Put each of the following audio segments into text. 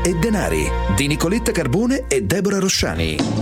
e denari di Nicoletta Carbone e Deborah Rosciani.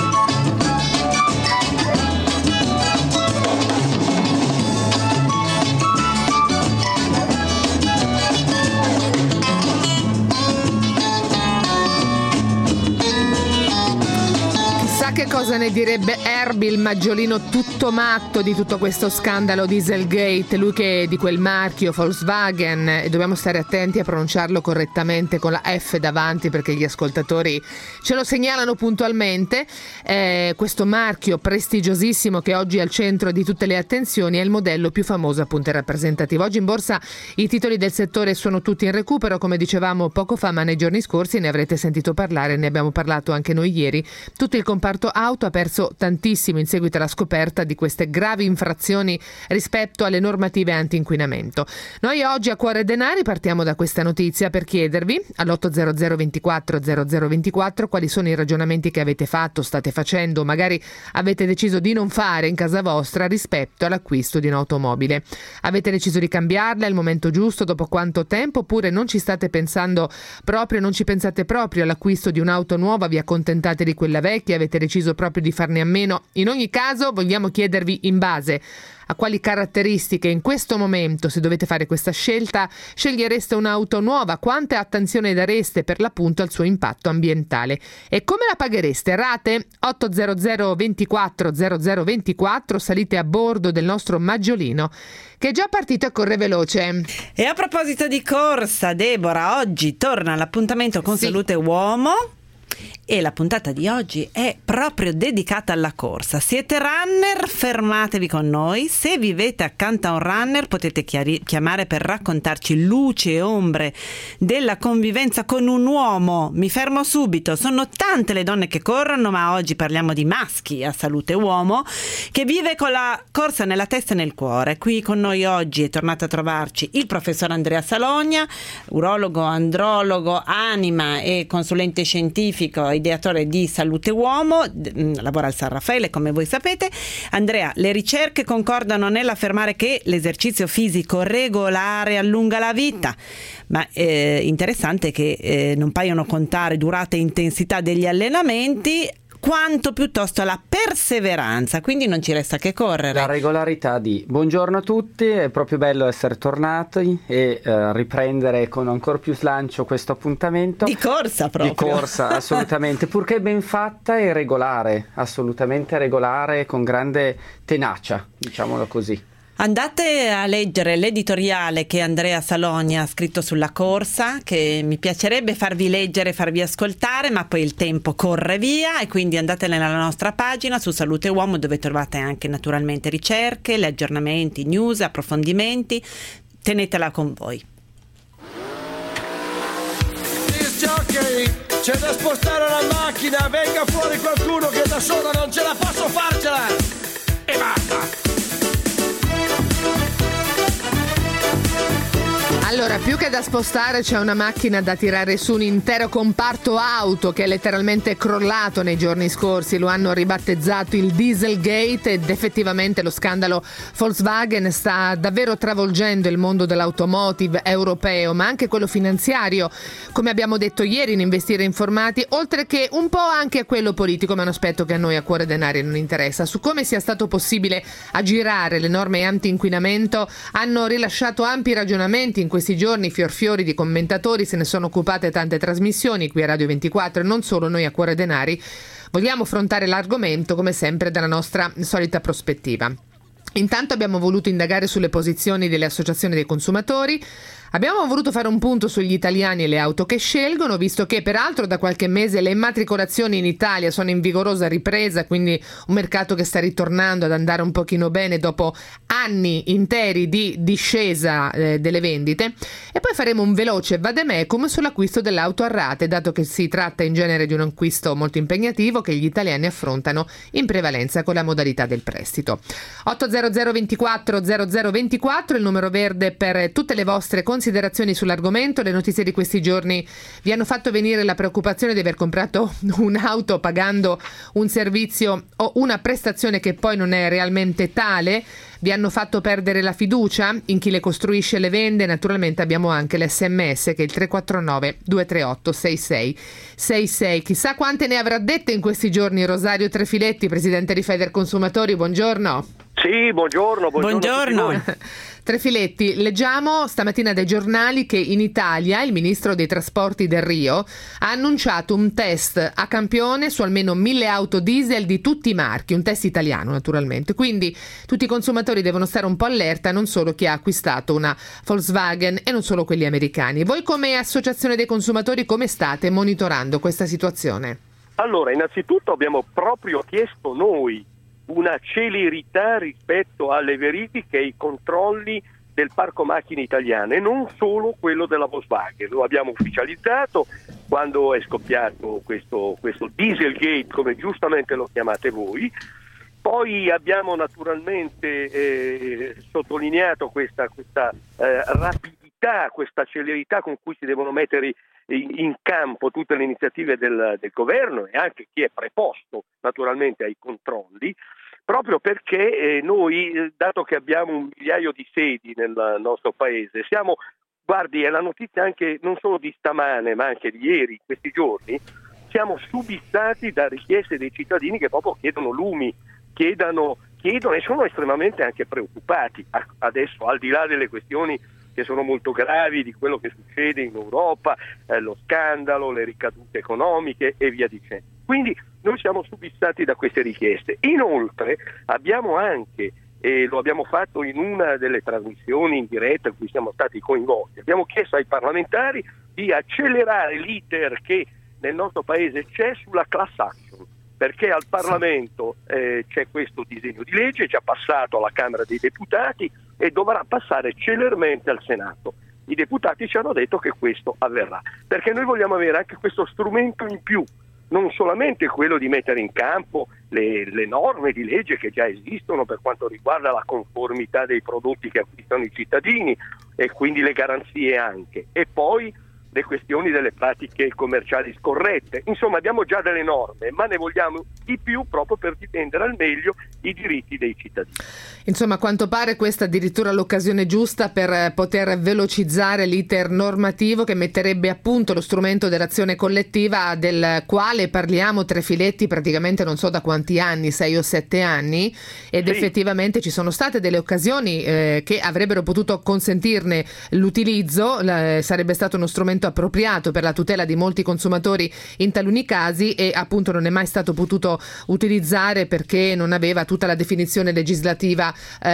Che cosa ne direbbe Herbie, il maggiolino tutto matto di tutto questo scandalo Dieselgate, lui che è di quel marchio Volkswagen, e dobbiamo stare attenti a pronunciarlo correttamente con la F davanti perché gli ascoltatori ce lo segnalano puntualmente. Questo marchio prestigiosissimo che oggi è al centro di tutte le attenzioni è il modello più famoso appunto e rappresentativo. Oggi in borsa i titoli del settore sono tutti in recupero, come dicevamo poco fa, ma nei giorni scorsi ne avrete sentito parlare, ne abbiamo parlato anche noi ieri. Tutto il comparto auto ha perso tantissimo in seguito alla scoperta di queste gravi infrazioni rispetto alle normative anti-inquinamento. Noi oggi a Cuore Denari partiamo da questa notizia per chiedervi all'800 24 0024 quali sono i ragionamenti che avete fatto, state facendo, magari avete deciso di non fare in casa vostra rispetto all'acquisto di un'automobile. Avete deciso di cambiarla al momento giusto, dopo quanto tempo, oppure non ci state pensando proprio, non ci pensate proprio all'acquisto di un'auto nuova, vi accontentate di quella vecchia, avete deciso proprio di farne a meno. In ogni caso vogliamo chiedervi in base a quali caratteristiche in questo momento, se dovete fare questa scelta, scegliereste un'auto nuova, quante attenzione dareste per l'appunto al suo impatto ambientale e come la paghereste. Rate 800 24 0024, salite a bordo del nostro maggiolino che è già partito e corre veloce. E a proposito di corsa, Deborah, oggi torna l'appuntamento con Salute Uomo. E la puntata di oggi è proprio dedicata alla corsa. Siete runner? Fermatevi con noi. Se vivete accanto a un runner potete chiamare per raccontarci luci e ombre della convivenza con un uomo. Mi fermo subito. Sono tante le donne che corrono, ma oggi parliamo di maschi a Salute Uomo, che vive con la corsa nella testa e nel cuore. Qui con noi oggi è tornato a trovarci il professor Andrea Salogna, urologo, andrologo, anima e consulente scientifico, ideatore di Salute Uomo, lavora al San Raffaele come voi sapete. Andrea, le ricerche concordano nell'affermare che l'esercizio fisico regolare allunga la vita, ma interessante che non paiono contare durata e intensità degli allenamenti quanto piuttosto la perseveranza, quindi non ci resta che correre. La regolarità di buongiorno a tutti, è proprio bello essere tornati e riprendere con ancora più slancio questo appuntamento. Di corsa proprio. Di corsa, assolutamente, purché ben fatta e regolare, assolutamente regolare, con grande tenacia, diciamolo così. Andate a leggere l'editoriale che Andrea Salogna ha scritto sulla corsa, che mi piacerebbe farvi leggere, farvi ascoltare, ma poi il tempo corre via, e quindi andate nella nostra pagina su Salute Uomo, dove trovate anche naturalmente ricerche, gli aggiornamenti, news, approfondimenti. Tenetela con voi. C'è da spostare la macchina, venga fuori qualcuno che da solo non ce la posso farcela! E basta! Allora, più che da spostare c'è una macchina da tirare su un intero comparto auto che è letteralmente crollato nei giorni scorsi. Lo hanno ribattezzato il Dieselgate ed effettivamente lo scandalo Volkswagen sta davvero travolgendo il mondo dell'automotive europeo, ma anche quello finanziario, come abbiamo detto ieri, in Investire Informati, oltre che un po' anche a quello politico, ma è un aspetto che a noi a Cuore Denari non interessa. Su come sia stato possibile aggirare le norme anti-inquinamento hanno rilasciato ampi ragionamenti in questi giorni, fiori di commentatori, se ne sono occupate tante trasmissioni qui a Radio 24 e non solo. Noi a Cuore Denari vogliamo affrontare l'argomento come sempre dalla nostra solita prospettiva. Intanto abbiamo voluto indagare sulle posizioni delle associazioni dei consumatori. Abbiamo voluto fare un punto sugli italiani e le auto che scelgono, visto che peraltro da qualche mese le immatricolazioni in Italia sono in vigorosa ripresa, quindi un mercato che sta ritornando ad andare un pochino bene dopo anni interi di discesa delle vendite. E poi faremo un veloce vademecum sull'acquisto dell'auto a rate, dato che si tratta in genere di un acquisto molto impegnativo che gli italiani affrontano in prevalenza con la modalità del prestito. 800 24 0024 il numero verde per tutte le vostre considerazioni sull'argomento. Le notizie di questi giorni vi hanno fatto venire la preoccupazione di aver comprato un'auto pagando un servizio o una prestazione che poi non è realmente tale? vi hanno fatto perdere la fiducia in chi le costruisce e le vende? Naturalmente abbiamo anche l'SMS che è il 349 238 6666. Chissà quante ne avrà dette in questi giorni Rosario Trefiletti, presidente di Federconsumatori. Buongiorno. Sì, buongiorno. Trefiletti, leggiamo stamattina dai giornali che in Italia il ministro dei trasporti Del Rio ha annunciato un test a campione su almeno 1000 auto diesel di tutti i marchi, un test italiano naturalmente, quindi tutti i consumatori devono stare un po' allerta, non solo chi ha acquistato una Volkswagen e non solo quelli americani. Voi come associazione dei consumatori come state monitorando questa situazione? Allora, innanzitutto abbiamo proprio chiesto noi una celerità rispetto alle verifiche e ai controlli del parco macchine italiane, non solo quello della Volkswagen. Lo abbiamo ufficializzato quando è scoppiato questo Dieselgate, come giustamente lo chiamate voi. Poi abbiamo naturalmente sottolineato questa rapidità, questa celerità con cui si devono mettere in campo tutte le iniziative del governo e anche chi è preposto naturalmente ai controlli, proprio perché noi, dato che abbiamo 1 migliaio di sedi nel nostro paese, guardi, è la notizia anche non solo di stamane ma anche di ieri, questi giorni, siamo subissati da richieste dei cittadini che proprio chiedono lumi, chiedono e sono estremamente anche preoccupati. Adesso, al di là delle questioni che sono molto gravi di quello che succede in Europa, lo scandalo, le ricadute economiche e via dicendo. Quindi noi siamo subissati da queste richieste. Inoltre abbiamo anche, e lo abbiamo fatto in una delle trasmissioni in diretta in cui siamo stati coinvolti, abbiamo chiesto ai parlamentari di accelerare l'iter che nel nostro paese c'è sulla class action, perché al Parlamento c'è questo disegno di legge, già passato alla Camera dei Deputati e dovrà passare celermente al Senato. I deputati ci hanno detto che questo avverrà, perché noi vogliamo avere anche questo strumento in più, non solamente quello di mettere in campo le norme di legge che già esistono per quanto riguarda la conformità dei prodotti che acquistano i cittadini e quindi le garanzie anche, e poi le questioni delle pratiche commerciali scorrette. Insomma, abbiamo già delle norme, ma ne vogliamo di più proprio per difendere al meglio i diritti dei cittadini. Insomma, a quanto pare questa addirittura l'occasione giusta per poter velocizzare l'iter normativo che metterebbe a punto lo strumento dell'azione collettiva, del quale parliamo, Trefiletti, praticamente non so da quanti anni, 6 o 7 anni, ed sì, effettivamente ci sono state delle occasioni che avrebbero potuto consentirne l'utilizzo, sarebbe stato uno strumento appropriato per la tutela di molti consumatori in taluni casi, e appunto non è mai stato potuto utilizzare perché non aveva tutta la definizione legislativa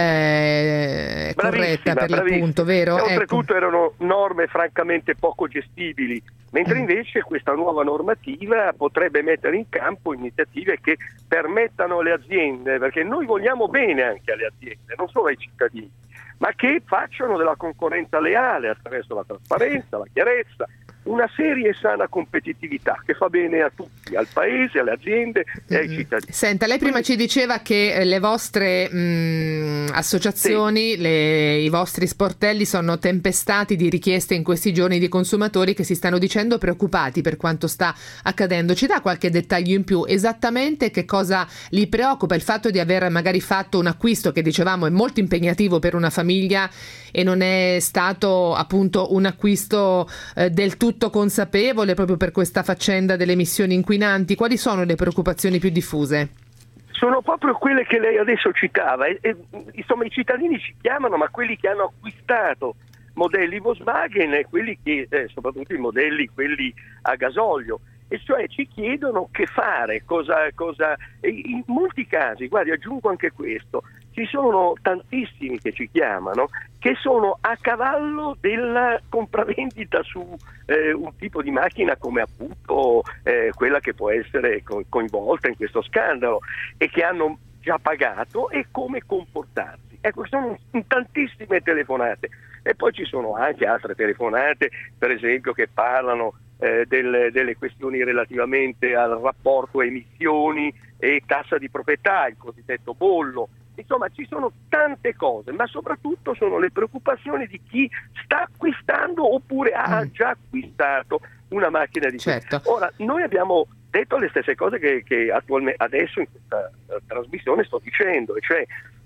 corretta per l'appunto, vero? E oltretutto erano norme francamente poco gestibili, mentre invece questa nuova normativa potrebbe mettere in campo iniziative che permettano alle aziende, perché noi vogliamo bene anche alle aziende, non solo ai cittadini, ma che facciano della concorrenza leale attraverso la trasparenza, la chiarezza, una seria e sana competitività che fa bene a tutti, al paese, alle aziende e ai cittadini. Senta, lei prima ci diceva che le vostre associazioni, sì, i vostri sportelli sono tempestati di richieste in questi giorni di consumatori che si stanno dicendo preoccupati per quanto sta accadendo. Ci dà qualche dettaglio in più? Esattamente che cosa li preoccupa? Il fatto di aver magari fatto un acquisto che dicevamo è molto impegnativo per una famiglia e non è stato appunto un acquisto del tutto consapevole proprio per questa faccenda delle emissioni inquinanti. Quali sono le preoccupazioni più diffuse? Sono proprio quelle che lei adesso citava. Insomma, i cittadini ci chiamano, ma quelli che hanno acquistato modelli Volkswagen e quelli che, soprattutto i modelli quelli a gasolio, e cioè ci chiedono che fare, cosa e in molti casi, guardi, aggiungo anche questo, ci sono tantissimi che ci chiamano che sono a cavallo della compravendita su un tipo di macchina come appunto quella che può essere coinvolta in questo scandalo e che hanno già pagato e come comportarsi. Ecco, sono tantissime telefonate e poi ci sono anche altre telefonate, per esempio, che parlano delle questioni relativamente al rapporto emissioni e tassa di proprietà, il cosiddetto bollo. Insomma, ci sono tante cose, ma soprattutto sono le preoccupazioni di chi sta acquistando oppure ha già acquistato una macchina di certo. Ora, noi abbiamo detto le stesse cose che attualmente adesso in questa trasmissione sto dicendo, e cioè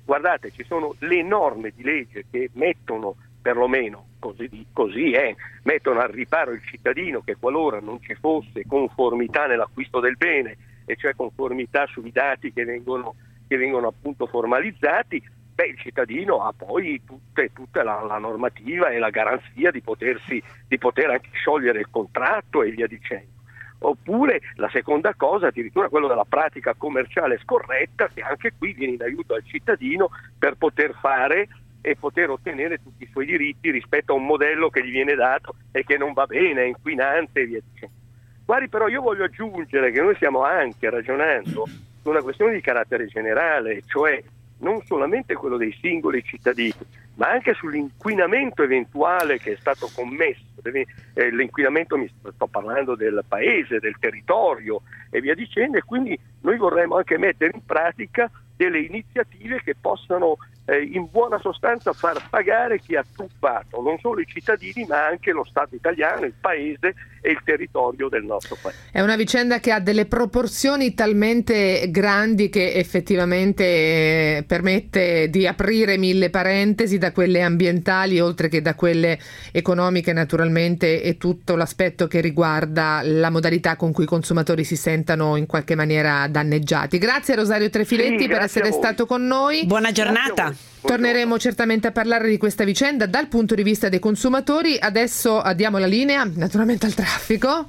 guardate, ci sono le norme di legge che mettono, perlomeno così è, mettono al riparo il cittadino che qualora non ci fosse conformità nell'acquisto del bene, e cioè conformità sui dati che vengono appunto formalizzati, il cittadino ha poi tutta la normativa e la garanzia di poter anche sciogliere il contratto e via dicendo. Oppure la seconda cosa, addirittura quello della pratica commerciale scorretta, che anche qui viene in aiuto al cittadino per poter fare e poter ottenere tutti i suoi diritti rispetto a un modello che gli viene dato e che non va bene, è inquinante e via dicendo. Guardi, però io voglio aggiungere che noi stiamo anche ragionando su una questione di carattere generale, cioè non solamente quello dei singoli cittadini, ma anche sull'inquinamento eventuale che è stato commesso. L'inquinamento, mi sto parlando del paese, del territorio e via dicendo, e quindi noi vorremmo anche mettere in pratica delle iniziative che possano in buona sostanza far pagare chi ha truffato, non solo i cittadini ma anche lo Stato italiano, il paese e il territorio del nostro paese. È una vicenda che ha delle proporzioni talmente grandi che effettivamente permette di aprire 1000 parentesi, da quelle ambientali oltre che da quelle economiche naturalmente, e tutto l'aspetto che riguarda la modalità con cui i consumatori si sentano in qualche maniera danneggiati. Grazie Rosario Trefiletti per essere stato con noi. Buona giornata. Torneremo certamente a parlare di questa vicenda dal punto di vista dei consumatori. Adesso diamo la linea naturalmente al traffico.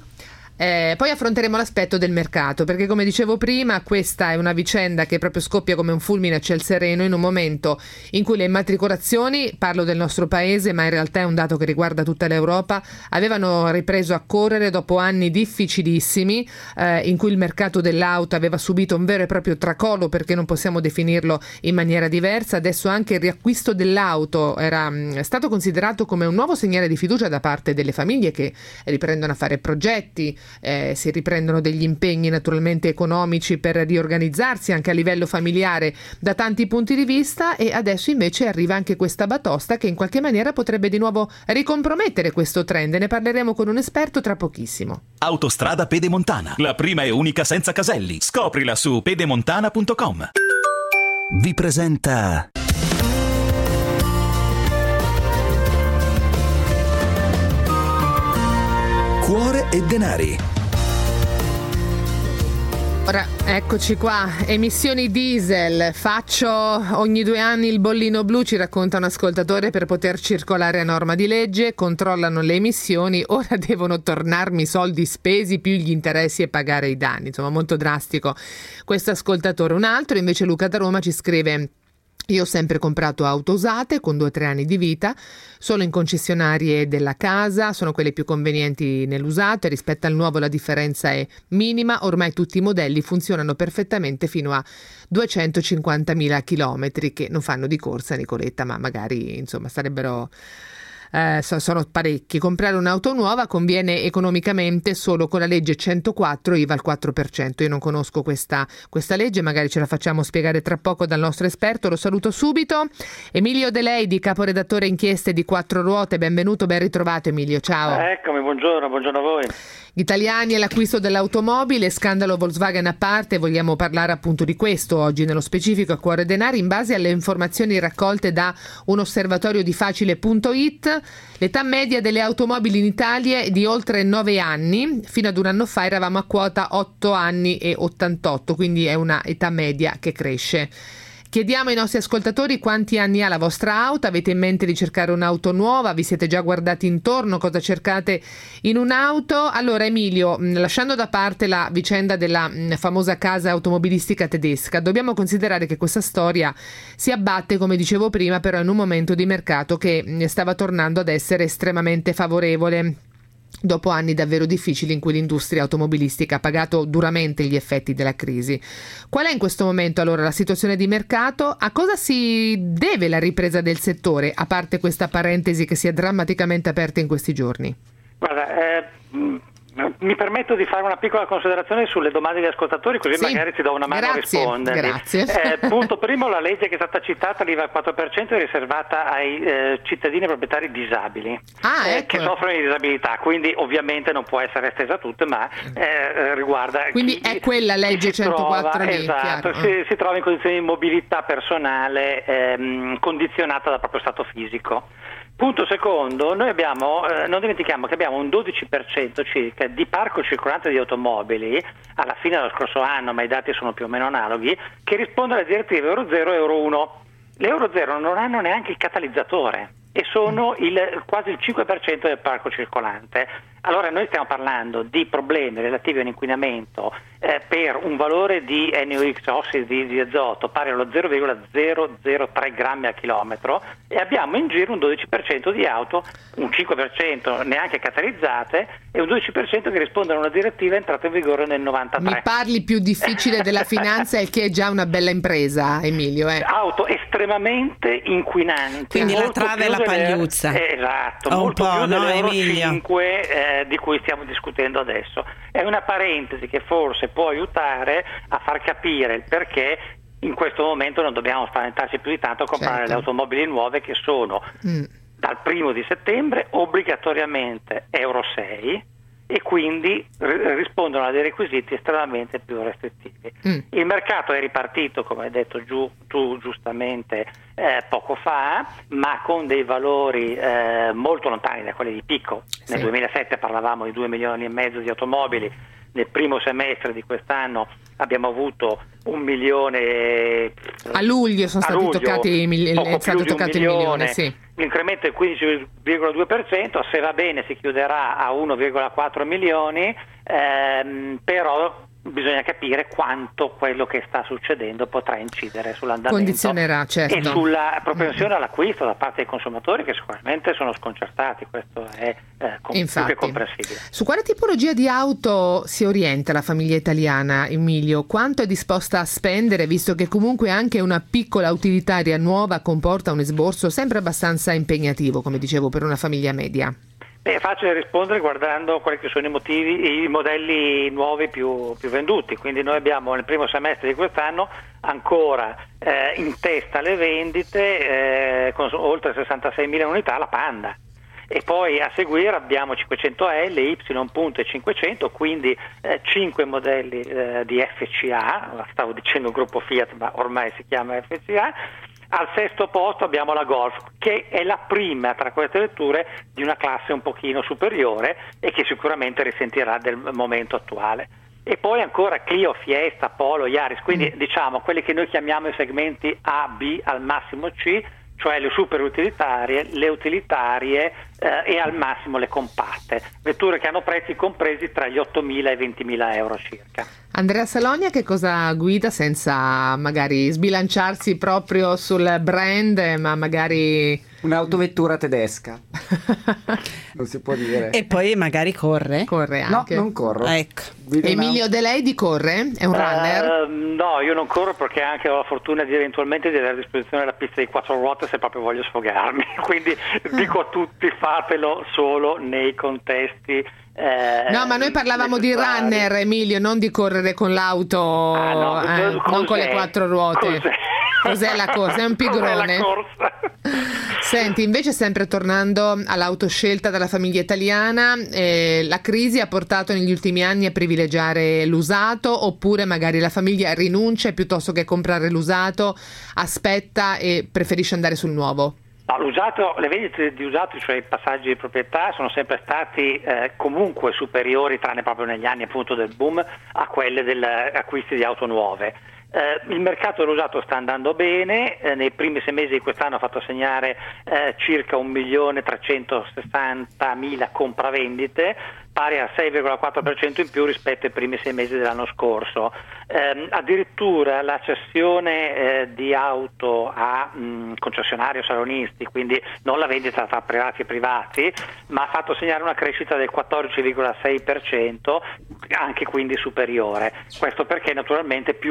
Poi affronteremo l'aspetto del mercato, perché come dicevo prima questa è una vicenda che proprio scoppia come un fulmine a ciel sereno in un momento in cui le immatricolazioni, parlo del nostro paese ma in realtà è un dato che riguarda tutta l'Europa, avevano ripreso a correre dopo anni difficilissimi in cui il mercato dell'auto aveva subito un vero e proprio tracollo, perché non possiamo definirlo in maniera diversa. Adesso anche il riacquisto dell'auto era stato considerato come un nuovo segnale di fiducia da parte delle famiglie che riprendono a fare progetti, si riprendono degli impegni naturalmente economici per riorganizzarsi anche a livello familiare da tanti punti di vista, e adesso invece arriva anche questa batosta che in qualche maniera potrebbe di nuovo ricompromettere questo trend. Ne parleremo con un esperto tra pochissimo. Autostrada Pedemontana, la prima e unica senza caselli. Scoprila su pedemontana.com. Vi presenta Cuore e denari. Ora, eccoci qua, emissioni diesel, faccio ogni 2 anni il bollino blu, ci racconta un ascoltatore, per poter circolare a norma di legge, controllano le emissioni, ora devono tornarmi i soldi spesi più gli interessi e pagare i danni, insomma molto drastico questo ascoltatore. Un altro invece, Luca da Roma, ci scrive: io ho sempre comprato auto usate con 2 o 3 anni di vita, solo in concessionarie della casa, sono quelle più convenienti nell'usato e rispetto al nuovo la differenza è minima, ormai tutti i modelli funzionano perfettamente fino a 250.000 chilometri, che non fanno di corsa, Nicoletta, ma magari insomma sarebbero... sono parecchi. Comprare un'auto nuova conviene economicamente solo con la legge 104 IVA al 4%. Io non conosco questa legge, magari ce la facciamo spiegare tra poco dal nostro esperto. Lo saluto subito. Emilio De Lei, caporedattore inchieste di Quattro Ruote, benvenuto, ben ritrovato Emilio, ciao. Eccomi, buongiorno a voi. Gli italiani e l'acquisto dell'automobile, scandalo Volkswagen a parte, vogliamo parlare appunto di questo oggi nello specifico a Cuore Denari. In base alle informazioni raccolte da un osservatorio di Facile.it, l'età media delle automobili in Italia è di oltre 9 anni, fino ad un anno fa eravamo a quota 8 anni e 88, quindi è una età media che cresce. Chiediamo ai nostri ascoltatori quanti anni ha la vostra auto, avete in mente di cercare un'auto nuova, vi siete già guardati intorno, cosa cercate in un'auto? Allora Emilio, lasciando da parte la vicenda della famosa casa automobilistica tedesca, dobbiamo considerare che questa storia si abbatte, come dicevo prima, però in un momento di mercato che stava tornando ad essere estremamente favorevole, dopo anni davvero difficili in cui l'industria automobilistica ha pagato duramente gli effetti della crisi. Qual è in questo momento allora la situazione di mercato? A cosa si deve la ripresa del settore, a parte questa parentesi che si è drammaticamente aperta in questi giorni? Guarda, Mi permetto di fare una piccola considerazione sulle domande degli ascoltatori, così magari ti do una mano a rispondere. Grazie. Punto primo, la legge che è stata citata, l'IVA al 4%, è riservata ai cittadini proprietari disabili che soffrono di disabilità, quindi ovviamente non può essere estesa a tutte, ma riguarda quindi è quella legge 104 lì, esatto, si trova in condizioni di mobilità personale condizionata dal proprio stato fisico. Punto secondo, noi abbiamo, non dimentichiamo che abbiamo un 12% circa di parco circolante di automobili alla fine dello scorso anno, ma i dati sono più o meno analoghi, che risponde alle direttive Euro 0 e Euro 1. Le Euro 0 non hanno neanche il catalizzatore e sono quasi il 5% del parco circolante. Allora noi stiamo parlando di problemi relativi all'inquinamento per un valore di NOx, ossidi di azoto, pari allo 0,003 grammi al chilometro, e abbiamo in giro un 12% di auto, un 5% neanche catalizzate e un 12% che rispondono a una direttiva entrata in vigore nel 93. Mi parli più difficile della finanza, il che è già una bella impresa, Emilio. Auto estremamente inquinanti. Quindi la trave e la pagliuzza. Esatto, molto più dell'Euro 5 di cui stiamo discutendo adesso. È una parentesi che forse può aiutare a far capire il perché in questo momento non dobbiamo spaventarci più di tanto a comprare le automobili nuove, che sono dal 1° di settembre obbligatoriamente Euro 6 e quindi rispondono a dei requisiti estremamente più restrittivi. Il mercato è ripartito, come hai detto tu giustamente poco fa, ma con dei valori molto lontani da quelli di picco. Nel 2007 parlavamo di 2,5 milioni di automobili, nel primo semestre di quest'anno abbiamo avuto 1 milione. A luglio sono stati toccati il milione. Sì. L'incremento è 15,2%, se va bene si chiuderà a 1,4 milioni, però bisogna capire quanto quello che sta succedendo potrà incidere sull'andamento, condizionerà, certo, e sulla propensione all'acquisto da parte dei consumatori, che sicuramente sono sconcertati. Questo è più che comprensibile. Su quale tipologia di auto si orienta la famiglia italiana, Emilio? Quanto è disposta a spendere, visto che comunque anche una piccola utilitaria nuova comporta un esborso sempre abbastanza impegnativo, come dicevo, per una famiglia media? È facile rispondere guardando quali che sono i modelli nuovi più venduti. Quindi noi abbiamo nel primo semestre di quest'anno ancora in testa le vendite con oltre 66.000 unità la Panda, e poi a seguire abbiamo 500L, Y punto e 500, quindi 5 modelli di FCA, stavo dicendo gruppo Fiat ma ormai si chiama FCA. Al 6° posto abbiamo la Golf, che è la prima tra queste vetture di una classe un pochino superiore e che sicuramente risentirà del momento attuale. E poi ancora Clio, Fiesta, Polo, Yaris, quindi diciamo quelli che noi chiamiamo i segmenti A, B, al massimo C, cioè le super utilitarie, le utilitarie e al massimo le compatte, vetture che hanno prezzi compresi tra gli 8.000 e i 20.000 euro circa. Andrea Salogna che cosa guida, senza magari sbilanciarsi proprio sul brand, ma magari un'autovettura tedesca? Non si può dire. E poi magari corre anche. No, non corro. Ecco. Emilio De Lady corre? È un runner? No, io non corro perché anche ho la fortuna di eventualmente di avere a disposizione la pista di 4 ruote se proprio voglio sfogarmi, quindi dico a tutti fatelo solo nei contesti. No, ma noi parlavamo di runner, Emilio, non di correre con l'auto, non con le 4 ruote. Cos'è la corsa? È un pigrone. Senti, invece sempre tornando all'auto scelta dalla famiglia italiana, la crisi ha portato negli ultimi anni a privilegiare l'usato, oppure magari la famiglia rinuncia e piuttosto che comprare l'usato aspetta e preferisce andare sul nuovo? No, l'usato, le vendite di usato, cioè i passaggi di proprietà, sono sempre stati comunque superiori, tranne proprio negli anni appunto del boom, a quelle degli acquisti di auto nuove. Il mercato dell'usato sta andando bene, nei primi 6 mesi di quest'anno ha fatto segnare circa 1.360.000 compravendite, pari al 6,4% in più rispetto ai primi 6 mesi dell'anno scorso. Addirittura la cessione di auto a concessionari o salonisti, quindi non la vendita tra privati e privati, ma ha fatto segnare una crescita del 14,6%, anche quindi superiore. Questo perché naturalmente più auto nuove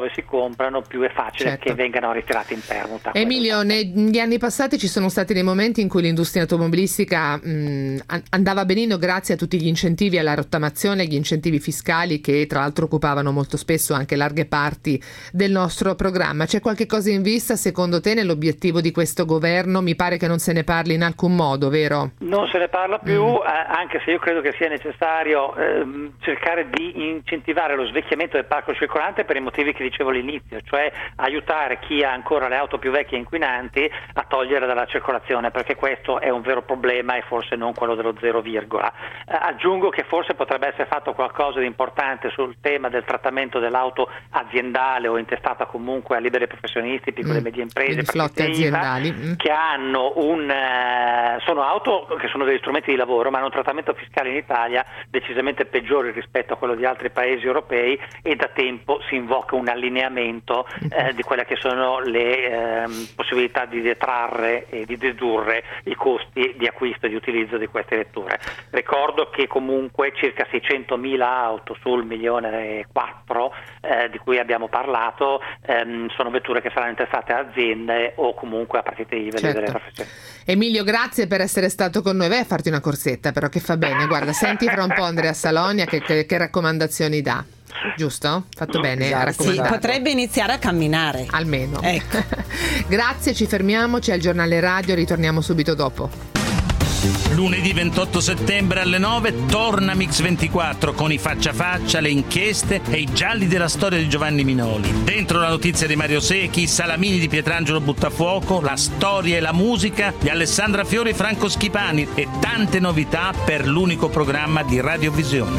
dove si comprano, più è facile che vengano ritirati in permuta. Emilio, negli anni passati ci sono stati dei momenti in cui l'industria automobilistica andava benino grazie a tutti gli incentivi alla rottamazione, gli incentivi fiscali che tra l'altro occupavano molto spesso anche larghe parti del nostro programma. C'è qualche cosa in vista secondo te nell'obiettivo di questo governo? Mi pare che non se ne parli in alcun modo, vero? Non se ne parla più, anche se io credo che sia necessario cercare di incentivare lo svecchiamento del parco circolante per i motivi che dicevo all'inizio, cioè aiutare chi ha ancora le auto più vecchie e inquinanti a togliere dalla circolazione, perché questo è un vero problema e forse non quello dello 0, aggiungo che forse potrebbe essere fatto qualcosa di importante sul tema del trattamento dell'auto aziendale o intestata comunque a liberi professionisti, piccole e medie imprese, flotte aziendali che hanno sono auto che sono degli strumenti di lavoro, ma hanno un trattamento fiscale in Italia decisamente peggiore rispetto a quello di altri paesi europei, e da tempo si invoca un allineamento di quelle che sono le possibilità di detrarre e di dedurre i costi di acquisto e di utilizzo di queste vetture. Ricordo che comunque circa 600.000 auto sul 1,4 milioni di cui abbiamo parlato sono vetture che saranno intestate a aziende o comunque a partite IVA delle professioni. Emilio, grazie per essere stato con noi. Vai a farti una corsetta, però, che fa bene. Guarda, senti fra un po' Andrea Salonia che raccomandazioni dà. Giusto? Fatto bene a raccomandare. Sì, potrebbe iniziare a camminare. Almeno. Ecco. Grazie, ci fermiamo, c'è il giornale radio, ritorniamo subito dopo. Lunedì 28 settembre alle 9 torna Mix24 con i faccia a faccia, le inchieste e i gialli della storia di Giovanni Minoli. Dentro la notizia di Mario Secchi, Salamini di Pietrangelo Buttafuoco, la storia e la musica di Alessandra Fiori e Franco Schipani e tante novità per l'unico programma di Radiovisione.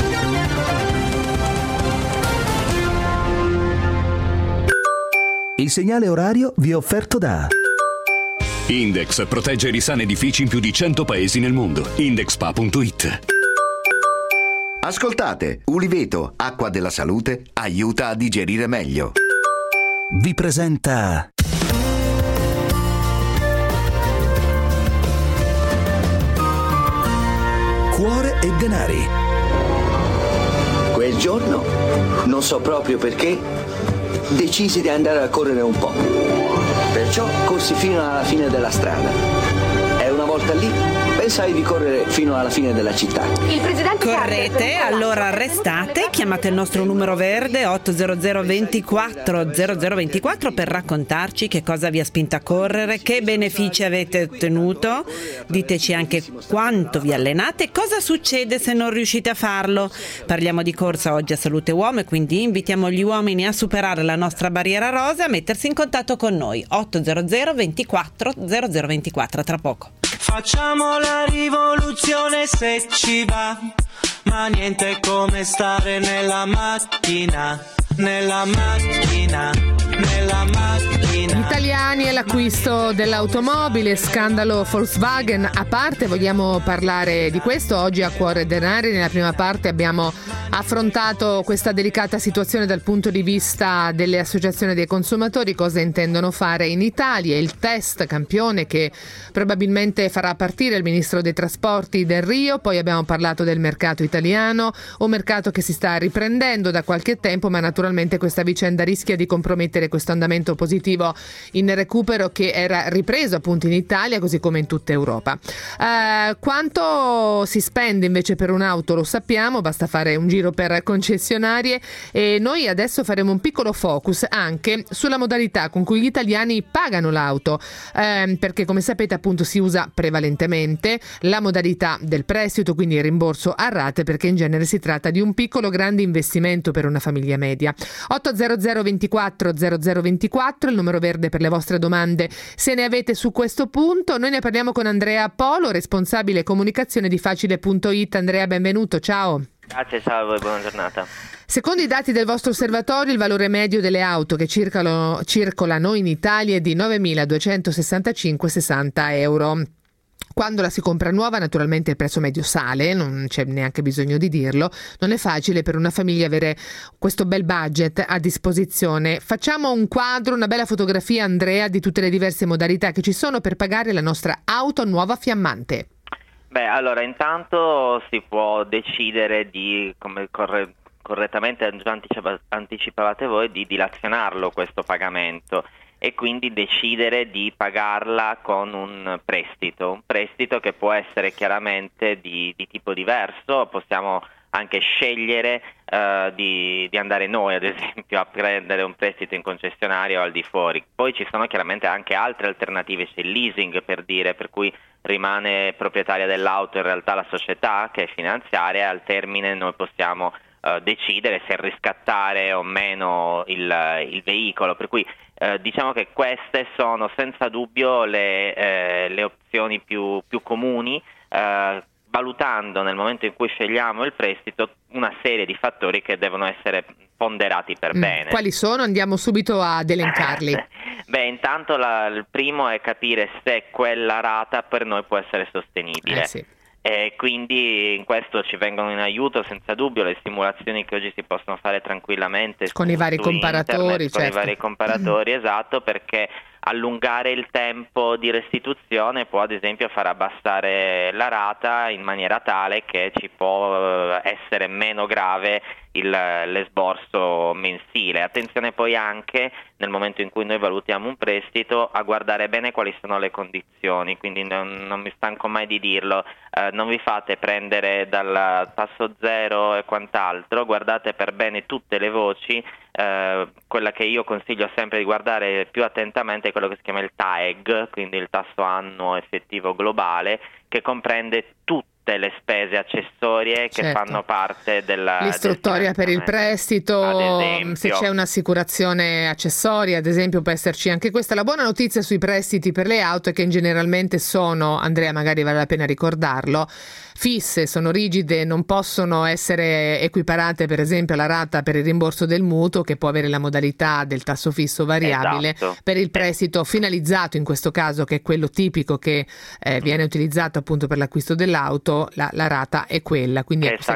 Il segnale orario vi è offerto da Index protegge i risani edifici in più di 100 paesi nel mondo. Indexpa.it. Ascoltate, Uliveto, acqua della salute, aiuta a digerire meglio. Vi presenta Cuore e denari. Quel giorno, non so proprio perché, decisi di andare a correre un po'. Perciò corsi fino alla fine della strada. E una volta lì pensai di correre fino alla fine della città. Correte, allora restate, chiamate il nostro numero verde 800 24 0024 per raccontarci che cosa vi ha spinto a correre, che benefici avete ottenuto, diteci anche quanto vi allenate e cosa succede se non riuscite a farlo. Parliamo di corsa oggi a Salute Uomo e quindi invitiamo gli uomini a superare la nostra barriera rosa e a mettersi in contatto con noi 800 24 0024 tra poco. Facciamo la rivoluzione se ci va, ma niente come stare nella macchina. Gli italiani e l'acquisto dell'automobile, scandalo Volkswagen a parte, vogliamo parlare di questo oggi a Cuore e Denari. Nella prima parte abbiamo affrontato questa delicata situazione dal punto di vista delle associazioni dei consumatori, cosa intendono fare in Italia, il test campione che probabilmente farà partire il ministro dei trasporti Del Rio. Poi abbiamo parlato del mercato italiano, un mercato che si sta riprendendo da qualche tempo, ma naturalmente questa vicenda rischia di compromettere questo andamento positivo in recupero che era ripreso appunto in Italia così come in tutta Europa. Quanto si spende invece per un'auto lo sappiamo, basta fare un giro per concessionarie e noi adesso faremo un piccolo focus anche sulla modalità con cui gli italiani pagano l'auto, perché come sapete appunto si usa prevalentemente la modalità del prestito, quindi il rimborso a rate, perché in genere si tratta di un piccolo grande investimento per una famiglia media. 800 24 0024 il numero verde per le vostre domande se ne avete su questo punto. Noi ne parliamo con Andrea Polo, responsabile comunicazione di Facile.it. Andrea, benvenuto, ciao. Grazie, ciao a voi, buona giornata. Secondo i dati del vostro osservatorio, il valore medio delle auto che circolano in Italia è di 9.265,60 euro. Quando la si compra nuova, naturalmente il prezzo medio sale, non c'è neanche bisogno di dirlo. Non è facile per una famiglia avere questo bel budget a disposizione. Facciamo un quadro, una bella fotografia, Andrea, di tutte le diverse modalità che ci sono per pagare la nostra auto nuova fiammante. Beh, allora intanto si può decidere di come correttamente anticipavate voi, di dilazionarlo questo pagamento e quindi decidere di pagarla con un prestito che può essere chiaramente di tipo diverso. Possiamo anche scegliere di andare noi ad esempio a prendere un prestito in concessionario o al di fuori. Poi ci sono chiaramente anche altre alternative, c'è il leasing per cui rimane proprietaria dell'auto in realtà la società che è finanziaria, e al termine noi possiamo decidere se riscattare o meno il veicolo, per cui diciamo che queste sono senza dubbio le opzioni più comuni, valutando nel momento in cui scegliamo il prestito una serie di fattori che devono essere ponderati per bene. Quali sono? Andiamo subito ad elencarli. Intanto il primo è capire se quella rata per noi può essere sostenibile. Sì. E quindi in questo ci vengono in aiuto senza dubbio le simulazioni che oggi si possono fare tranquillamente con i vari comparatori, internet, con i vari comparatori, esatto, perché allungare il tempo di restituzione può ad esempio far abbassare la rata in maniera tale che ci può essere meno grave l'esborso mensile. Attenzione poi anche nel momento in cui noi valutiamo un prestito a guardare bene quali sono le condizioni, quindi non mi stanco mai di dirlo, non vi fate prendere dal tasso zero e quant'altro, guardate per bene tutte le voci. Quella che io consiglio sempre di guardare più attentamente è quello che si chiama il TAEG, quindi il tasso annuo effettivo globale, che comprende tutte le spese accessorie che fanno parte l'istruttoria per il prestito, se c'è un'assicurazione accessoria ad esempio può esserci anche questa. La buona notizia sui prestiti per le auto è che generalmente sono, Andrea magari vale la pena ricordarlo, fisse, sono rigide, non possono essere equiparate per esempio alla rata per il rimborso del mutuo, che può avere la modalità del tasso fisso variabile. Esatto. Per il prestito finalizzato in questo caso, che è quello tipico che viene utilizzato appunto per l'acquisto dell'auto, la rata è quella, quindi è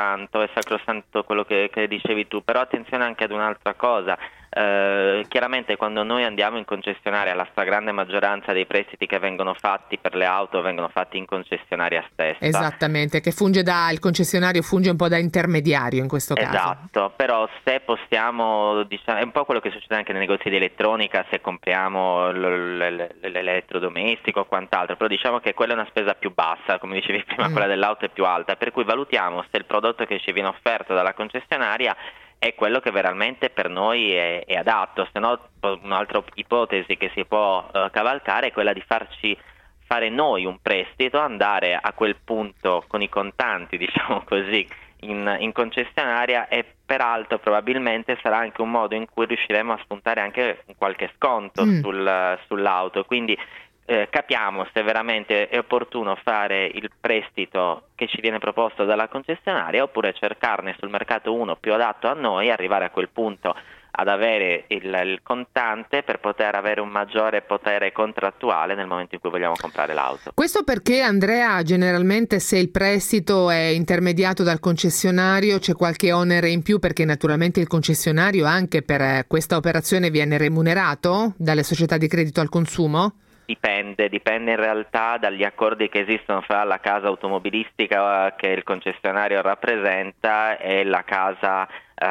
sacrosanto quello che dicevi tu. Però attenzione anche ad un'altra cosa. Chiaramente quando noi andiamo in concessionaria, la stragrande maggioranza dei prestiti che vengono fatti per le auto vengono fatti in concessionaria stessa. Esattamente, che il concessionario funge un po' da intermediario in questo caso. Esatto, però se possiamo, diciamo, è un po' quello che succede anche nei negozi di elettronica se compriamo l'elettrodomestico o quant'altro, però diciamo che quella è una spesa più bassa, come dicevi prima, quella dell'auto è più alta, per cui valutiamo se il prodotto che ci viene offerto dalla concessionaria è quello che veramente per noi è adatto. Se no, un'altra ipotesi che si può cavalcare è quella di farci fare noi un prestito, andare a quel punto con i contanti, diciamo così, in concessionaria, e peraltro probabilmente sarà anche un modo in cui riusciremo a spuntare anche qualche sconto sull'auto. Quindi capiamo se veramente è opportuno fare il prestito che ci viene proposto dalla concessionaria oppure cercarne sul mercato uno più adatto a noi, arrivare a quel punto ad avere il contante per poter avere un maggiore potere contrattuale nel momento in cui vogliamo comprare l'auto. Questo perché, Andrea, generalmente se il prestito è intermediato dal concessionario c'è qualche onere in più, perché naturalmente il concessionario anche per questa operazione viene remunerato dalle società di credito al consumo? Dipende in realtà dagli accordi che esistono fra la casa automobilistica che il concessionario rappresenta e la casa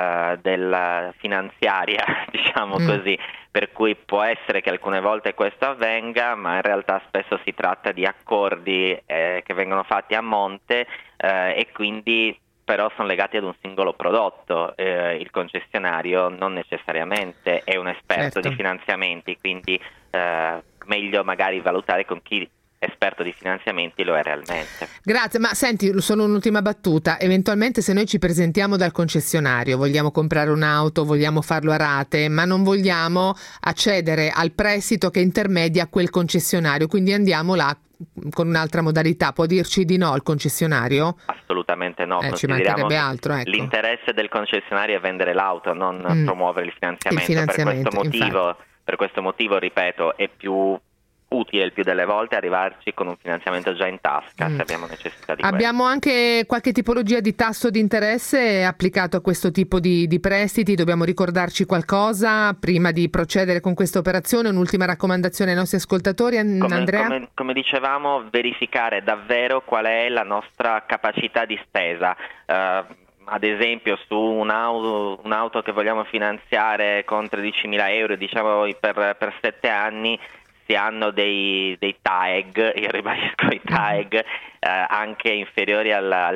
della finanziaria, diciamo così, per cui può essere che alcune volte questo avvenga, ma in realtà spesso si tratta di accordi che vengono fatti a monte e quindi però sono legati ad un singolo prodotto. Il concessionario non necessariamente è un esperto di finanziamenti, quindi meglio magari valutare con chi esperto di finanziamenti lo è realmente. Grazie, ma senti, solo un'ultima battuta. Eventualmente se noi ci presentiamo dal concessionario, vogliamo comprare un'auto, vogliamo farlo a rate, ma non vogliamo accedere al prestito che intermedia quel concessionario, quindi andiamo là con un'altra modalità, può dirci di no il concessionario? Assolutamente no, ci mancherebbe altro, ecco. L'interesse del concessionario è vendere l'auto, non promuovere il finanziamento. Per questo motivo, ripeto, è più utile il più delle volte arrivarci con un finanziamento già in tasca se abbiamo necessità di questo. Abbiamo anche qualche tipologia di tasso di interesse applicato a questo tipo di prestiti, dobbiamo ricordarci qualcosa prima di procedere con questa operazione? Un'ultima raccomandazione ai nostri ascoltatori, Andrea? Come dicevamo, verificare davvero qual è la nostra capacità di spesa. ad esempio su un'auto che vogliamo finanziare con 13.000 euro, diciamo per 7 anni, si hanno dei TAEG, io ribadisco i TAEG, anche inferiori al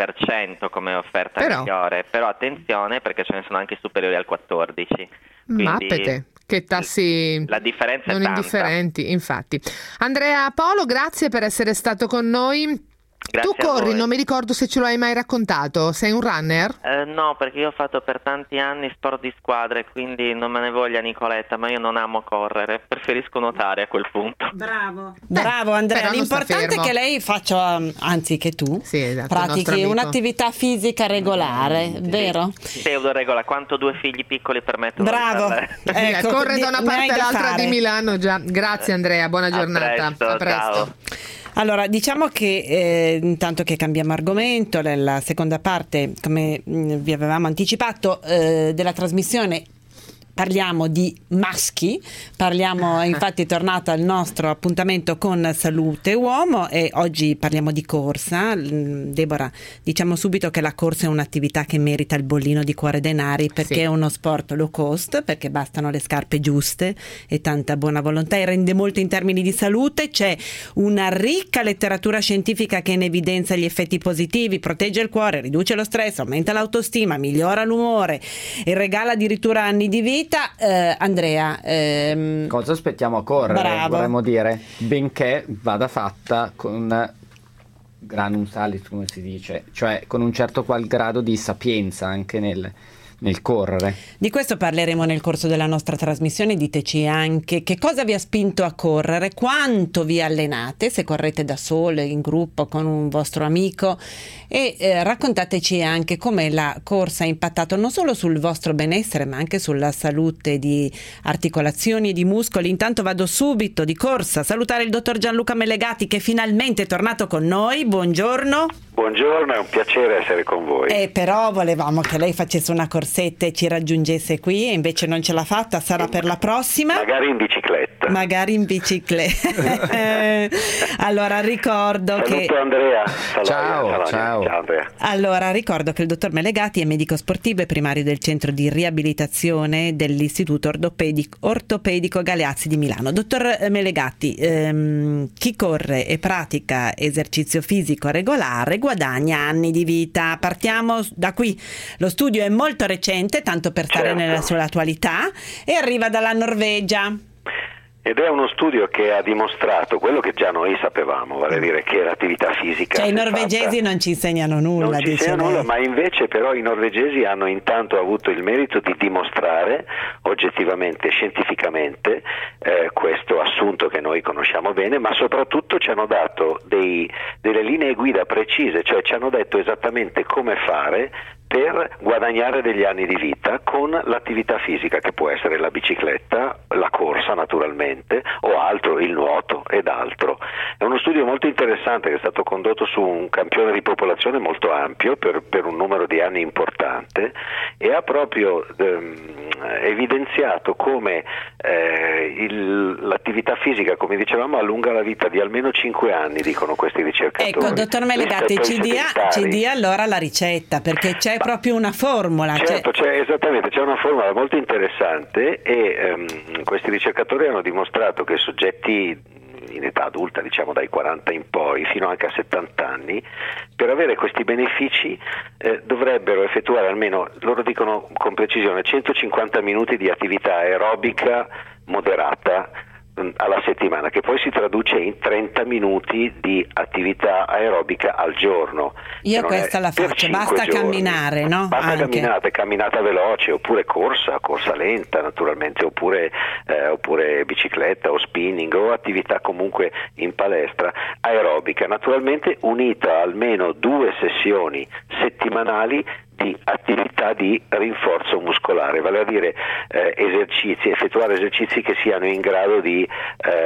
7% come offerta migliore, però attenzione perché ce ne sono anche superiori al 14%. Mappete, che tassi la differenza non è tanta. Indifferenti, infatti. Andrea Polo, grazie per essere stato con noi. Grazie tu corri, a voi. non mi ricordo se ce lo hai mai raccontato, sei un runner? No, perché io ho fatto per tanti anni sport di squadra e quindi non me ne voglia Nicoletta, ma io non amo correre, preferisco nuotare a quel punto. Bravo Andrea, però non sta l'importante è fermo. che lei faccia, anzi che tu, esatto, il nostro pratichi amico. un'attività fisica regolare, vero? Pseudo regola, quanto 2 figli piccoli permettono Bravo. di Ecco, corre da una ne hai parte da all'altra fare. di Milano già. Grazie Andrea, buona giornata. presto, A presto. ciao. Allora, diciamo che intanto che cambiamo argomento, nella seconda parte, come vi avevamo anticipato, della trasmissione parliamo di maschi, infatti è tornato al nostro appuntamento con Salute Uomo e oggi parliamo di corsa. Deborah, diciamo subito che la corsa è un'attività che merita il bollino di cuore denari perché è uno sport low cost, perché bastano le scarpe giuste e tanta buona volontà e rende molto in termini di salute. C'è una ricca letteratura scientifica che ne evidenzia gli effetti positivi, protegge il cuore, riduce lo stress, aumenta l'autostima, migliora l'umore e regala addirittura anni di vita. Andrea, cosa aspettiamo a correre? Bravo. Vorremmo dire, benché vada fatta con granum salis, come si dice, cioè con un certo qual grado di sapienza anche nel correre. Di questo parleremo nel corso della nostra trasmissione. Diteci anche che cosa vi ha spinto a correre, quanto vi allenate, se correte da sole, in gruppo, con un vostro amico e raccontateci anche come la corsa ha impattato non solo sul vostro benessere ma anche sulla salute di articolazioni e di muscoli. Intanto vado subito di corsa a salutare il dottor Gianluca Melegati che finalmente è tornato con noi. Buongiorno. Buongiorno, è un piacere essere con voi. Però volevamo che lei facesse una corsetta e ci raggiungesse qui e invece non ce l'ha fatta, sarà per la prossima. Magari in bicicletta. Allora ricordo Saluto Andrea. Ciao Andrea. Allora ricordo che il dottor Melegati è medico sportivo e primario del centro di riabilitazione dell'Istituto Ortopedico Galeazzi di Milano. Dottor Melegati, chi corre e pratica esercizio fisico regolare guadagna anni di vita. Partiamo da qui. Lo studio è molto recente, tanto per stare nella sua attualità, e arriva dalla Norvegia. Ed è uno studio che ha dimostrato quello che già noi sapevamo, vale a dire che l'attività fisica... Cioè i norvegesi non ci insegnano nulla. Non ci insegnano nulla, ma invece però i norvegesi hanno intanto avuto il merito di dimostrare oggettivamente, scientificamente, questo assunto che noi conosciamo bene, ma soprattutto ci hanno dato delle linee guida precise, cioè ci hanno detto esattamente come fare per guadagnare degli anni di vita con l'attività fisica, che può essere la bicicletta, la corsa naturalmente o altro, il nuoto ed altro. È uno studio molto interessante che è stato condotto su un campione di popolazione molto ampio per un numero di anni importante e ha proprio evidenziato come l'attività fisica, come dicevamo, allunga la vita di almeno 5 anni, dicono questi ricercatori. Ecco, dottor Melegati, ci dia allora la ricetta, perché c'è proprio una formula. Certo, c'è una formula molto interessante e questi ricercatori hanno dimostrato che soggetti in età adulta, diciamo dai 40 in poi, fino anche a 70 anni, per avere questi benefici dovrebbero effettuare almeno, loro dicono con precisione, 150 minuti di attività aerobica moderata alla settimana, che poi si traduce in 30 minuti di attività aerobica al giorno. Io questa la faccio, basta camminare, no? Basta camminata veloce, oppure corsa lenta naturalmente, oppure bicicletta o spinning o attività comunque in palestra aerobica, naturalmente unita a almeno 2 sessioni settimanali di attività di rinforzo muscolare, vale a dire effettuare esercizi che siano in grado di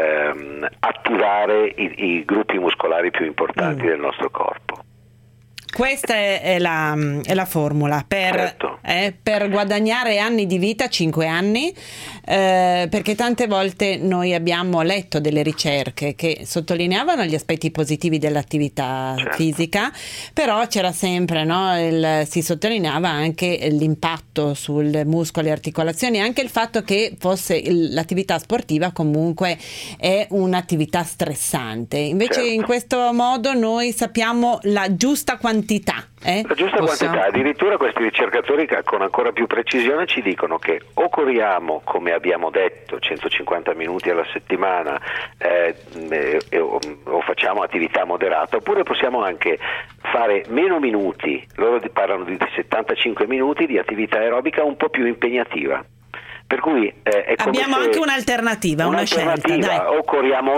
attivare i gruppi muscolari più importanti del nostro corpo. Questa è la formula per guadagnare anni di vita, 5 anni, perché tante volte noi abbiamo letto delle ricerche che sottolineavano gli aspetti positivi dell'attività fisica, però c'era sempre, si sottolineava anche l'impatto sul muscolo e articolazioni, anche il fatto che fosse l'attività sportiva comunque è un'attività stressante. Invece in questo modo noi sappiamo la giusta quantità. La giusta quantità, addirittura questi ricercatori con ancora più precisione ci dicono che o corriamo, come abbiamo detto, 150 minuti alla settimana o facciamo attività moderata, oppure possiamo anche fare meno minuti, loro parlano di 75 minuti di attività aerobica un po' più impegnativa. Per cui è come abbiamo anche un'alternativa, una scelta. Dai. O corriamo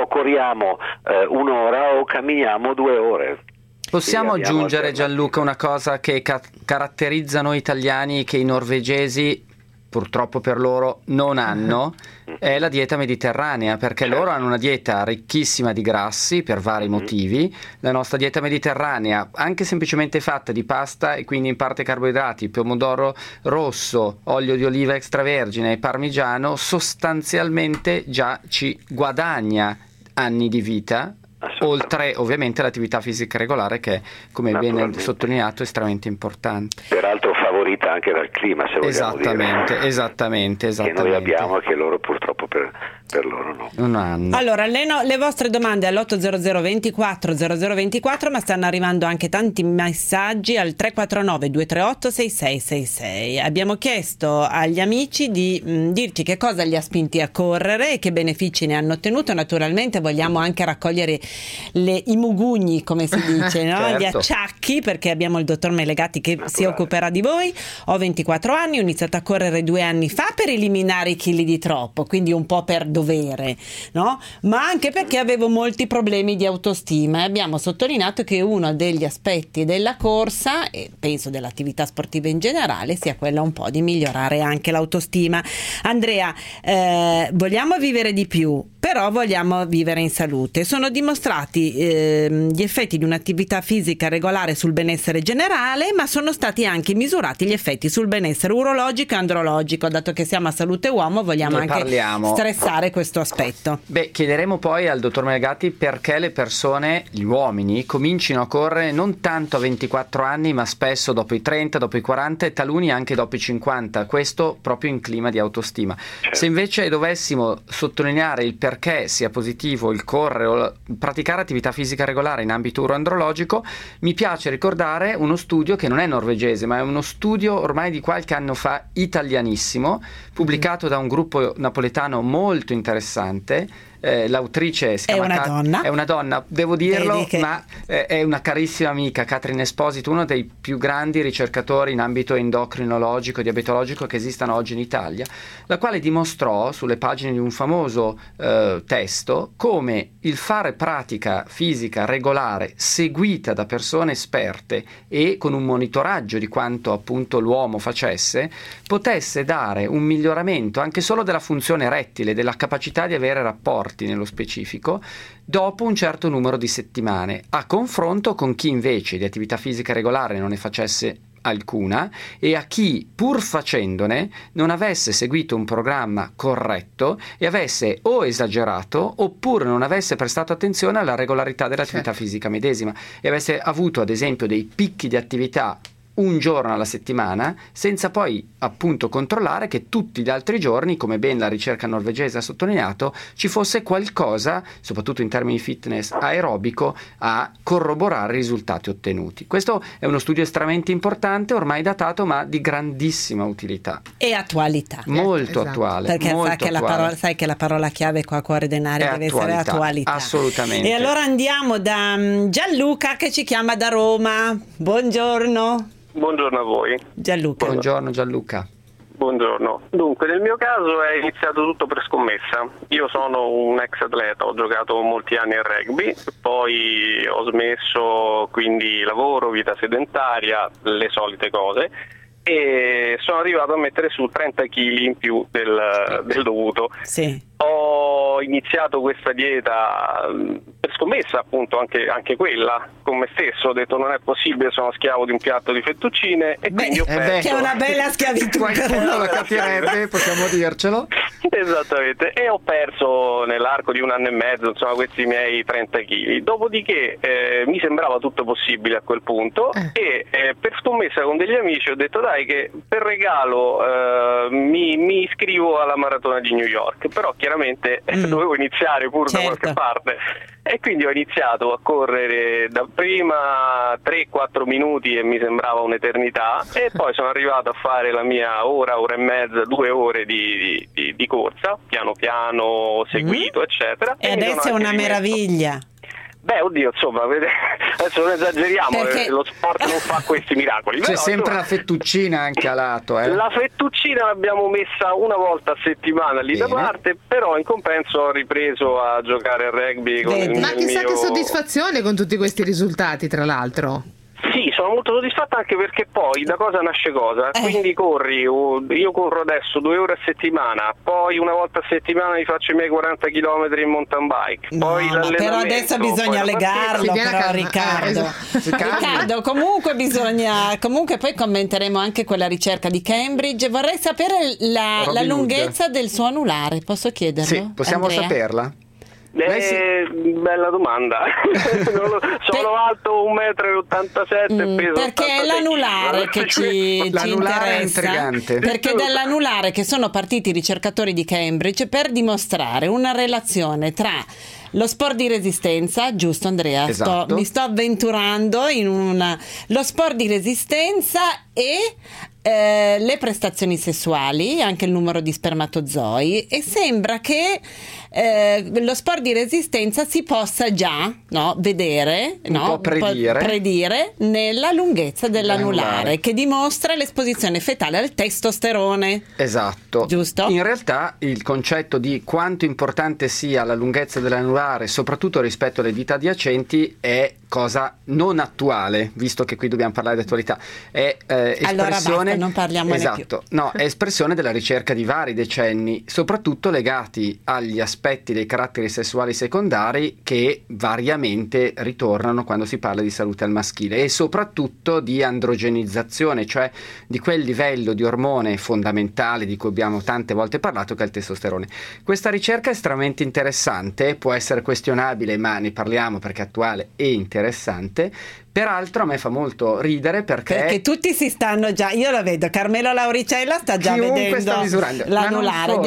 un'ora o camminiamo 2 ore. Possiamo aggiungere, Gianluca, una cosa che caratterizza noi italiani che i norvegesi purtroppo per loro non hanno, è la dieta mediterranea, perché loro hanno una dieta ricchissima di grassi per vari motivi. La nostra dieta mediterranea, anche semplicemente fatta di pasta e quindi in parte carboidrati, pomodoro rosso, olio di oliva extravergine e parmigiano, sostanzialmente già ci guadagna anni di vita, oltre ovviamente all'attività fisica regolare che, come bene sottolineato, è estremamente importante. Peraltro favorita anche dal clima, se vogliamo dire. Esattamente. Che noi abbiamo e che loro purtroppo per loro no. Non hanno. Allora, le vostre domande all'800 24 0024, ma stanno arrivando anche tanti messaggi al 349 238 6666. Abbiamo chiesto agli amici di dirci che cosa li ha spinti a correre e che benefici ne hanno ottenuto. Naturalmente vogliamo anche raccogliere i mugugni, come si dice, no? Certo. Gli acciacchi, perché abbiamo il dottor Melegatti che si occuperà di voi. Ho 24 anni, ho iniziato a correre 2 anni fa per eliminare i chili di troppo, quindi un po' per dovere, no? Ma anche perché avevo molti problemi di autostima, e abbiamo sottolineato che uno degli aspetti della corsa, e penso dell'attività sportiva in generale, sia quella un po' di migliorare anche l'autostima. Andrea, vogliamo vivere di più, però vogliamo vivere in salute. Sono dimostrati gli effetti di un'attività fisica regolare sul benessere generale, ma sono stati anche misurati gli effetti sul benessere urologico e andrologico. Dato che siamo a Salute Uomo, vogliamo stressare questo aspetto. Chiederemo poi al dottor Melegatti perché le persone, gli uomini, comincino a correre non tanto a 24 anni, ma spesso dopo i 30, dopo i 40 e taluni anche dopo i 50, questo proprio in clima di autostima. Se invece dovessimo sottolineare il perché sia positivo il correre o praticare attività fisica regolare in ambito uroandrologico, mi piace ricordare uno studio che non è norvegese, ma è uno studio ormai di qualche anno fa, italianissimo, pubblicato da un gruppo napoletano molto interessante. L'autrice si chiama è una donna, devo dirlo, ma è una carissima amica, Catherine Esposito, uno dei più grandi ricercatori in ambito endocrinologico e diabetologico che esistano oggi in Italia, la quale dimostrò sulle pagine di un famoso testo come il fare pratica fisica regolare seguita da persone esperte e con un monitoraggio di quanto appunto l'uomo facesse potesse dare un miglioramento anche solo della funzione erettile, della capacità di avere rapporti nello specifico dopo un certo numero di settimane, a confronto con chi invece di attività fisica regolare non ne facesse alcuna e a chi pur facendone non avesse seguito un programma corretto e avesse o esagerato oppure non avesse prestato attenzione alla regolarità dell'attività fisica medesima e avesse avuto ad esempio dei picchi di attività un giorno alla settimana, senza poi appunto controllare che tutti gli altri giorni, come ben la ricerca norvegese ha sottolineato, ci fosse qualcosa, soprattutto in termini di fitness aerobico, a corroborare i risultati ottenuti. Questo è uno studio estremamente importante, ormai datato, ma di grandissima utilità. E attualità. Molto attuale. Perché molto sai che la parola chiave qua a Cuore Denari deve essere attualità. Assolutamente. E allora andiamo da Gianluca che ci chiama da Roma. Buongiorno. Buongiorno a voi. Gianluca. Buongiorno Gianluca. Buongiorno. Dunque, nel mio caso è iniziato tutto per scommessa. Io sono un ex atleta, ho giocato molti anni a rugby, poi ho smesso, quindi lavoro, vita sedentaria, le solite cose, e sono arrivato a mettere su 30 kg in più del dovuto. Sì. Ho iniziato questa dieta per scommessa, appunto, anche quella con me stesso. Ho detto non è possibile, sono schiavo di un piatto di fettuccine e quindi ho perso. Che è una bella schiavitù. Qualcuno lo capirebbe, possiamo dircelo. Esattamente, e ho perso nell'arco di 1 anno e mezzo, insomma, questi miei 30 kg. Dopodiché mi sembrava tutto possibile a quel punto e per scommessa con degli amici ho detto dai che per regalo mi iscrivo alla maratona di New York, però chiaramente dovevo iniziare pur da qualche parte. E quindi ho iniziato a correre da prima 3-4 minuti e mi sembrava un'eternità, e poi sono arrivato a fare la mia ora e mezza, 2 ore di corsa, piano piano seguito, eccetera. E adesso è una meraviglia. Beh, oddio, insomma, adesso non esageriamo, lo sport non fa questi miracoli. C'è sempre la fettuccina anche a lato. La fettuccina l'abbiamo messa una volta a settimana lì da parte, però in compenso ho ripreso a giocare a rugby con il Ma chissà mio... che soddisfazione con tutti questi risultati, tra l'altro. Sì, sono molto soddisfatta anche perché poi da cosa nasce cosa, quindi io corro adesso 2 ore a settimana, poi una volta a settimana mi faccio i miei 40 km in mountain bike, poi l'allenamento, però adesso bisogna legarlo, però Riccardo. Riccardo, comunque poi commenteremo anche quella ricerca di Cambridge. Vorrei sapere la lunghezza del suo anulare, posso chiederlo? Sì, possiamo Andrea? saperla? Bella domanda. Sono alto 1,87 m, peso perché è l'anulare che ci l'anulare è interessa, intrigante. perché dall'anulare che sono partiti i ricercatori di Cambridge per dimostrare una relazione tra lo sport di resistenza, giusto Andrea? Esatto. Mi sto avventurando in lo sport di resistenza e le prestazioni sessuali, anche il numero di spermatozoi, e sembra che lo sport di resistenza si possa già vedere, predire nella lunghezza dell'anulare, che dimostra l'esposizione fetale al testosterone. Esatto. Giusto? In realtà il concetto di quanto importante sia la lunghezza dell'anulare, soprattutto rispetto alle dita adiacenti, è cosa non attuale, visto che qui dobbiamo parlare di attualità. È espressione, allora basta, non parliamone esatto, più. No, è espressione della ricerca di vari decenni, soprattutto legati agli aspetti dei caratteri sessuali secondari che variamente ritornano quando si parla di salute al maschile, e soprattutto di androgenizzazione, cioè di quel livello di ormone fondamentale di cui abbiamo tante volte parlato, che è il testosterone. Questa ricerca è estremamente interessante, può essere questionabile, ma ne parliamo perché è attuale e interessante. Peraltro a me fa molto ridere perché tutti si stanno già, io la vedo, Carmelo Lauricella sta già vedendo sta misurando l'anulare,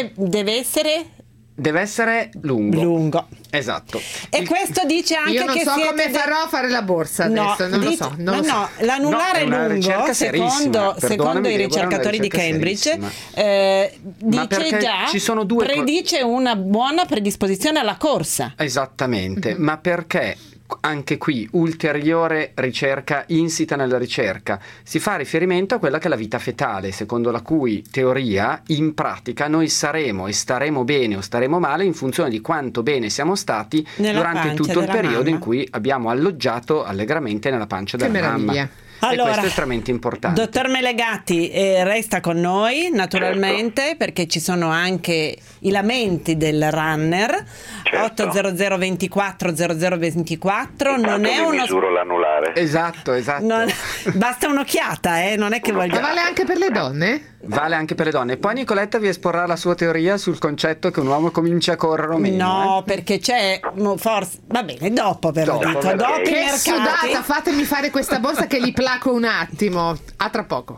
deve essere lungo. Esatto. E questo dice anche io non che so come farò a fare la borsa adesso, non lo so. L'anulare lungo, secondo i ricercatori di Cambridge, dice già, ci sono predice una buona predisposizione alla corsa. Esattamente, ma perché anche qui ulteriore ricerca insita nella ricerca, si fa riferimento a quella che è la vita fetale, secondo la cui teoria in pratica noi saremo e staremo bene o staremo male in funzione di quanto bene siamo stati durante tutto il periodo in cui abbiamo alloggiato allegramente nella pancia della mamma. Allora, e questo è estremamente importante. Dottor Melegatti, resta con noi naturalmente, perché ci sono anche i lamenti del runner. 800 24 0024 non è uno misuro l'anulare. Esatto. Basta un'occhiata, non è che voglio. Ma vale anche per le donne? Vale anche per le donne. Poi Nicoletta vi esporrà la sua teoria sul concetto che un uomo comincia a correre o meno. No, perché c'è forse va bene, dopo i mercati. Che sudata, fatemi fare questa borsa che li placo un attimo. A tra poco.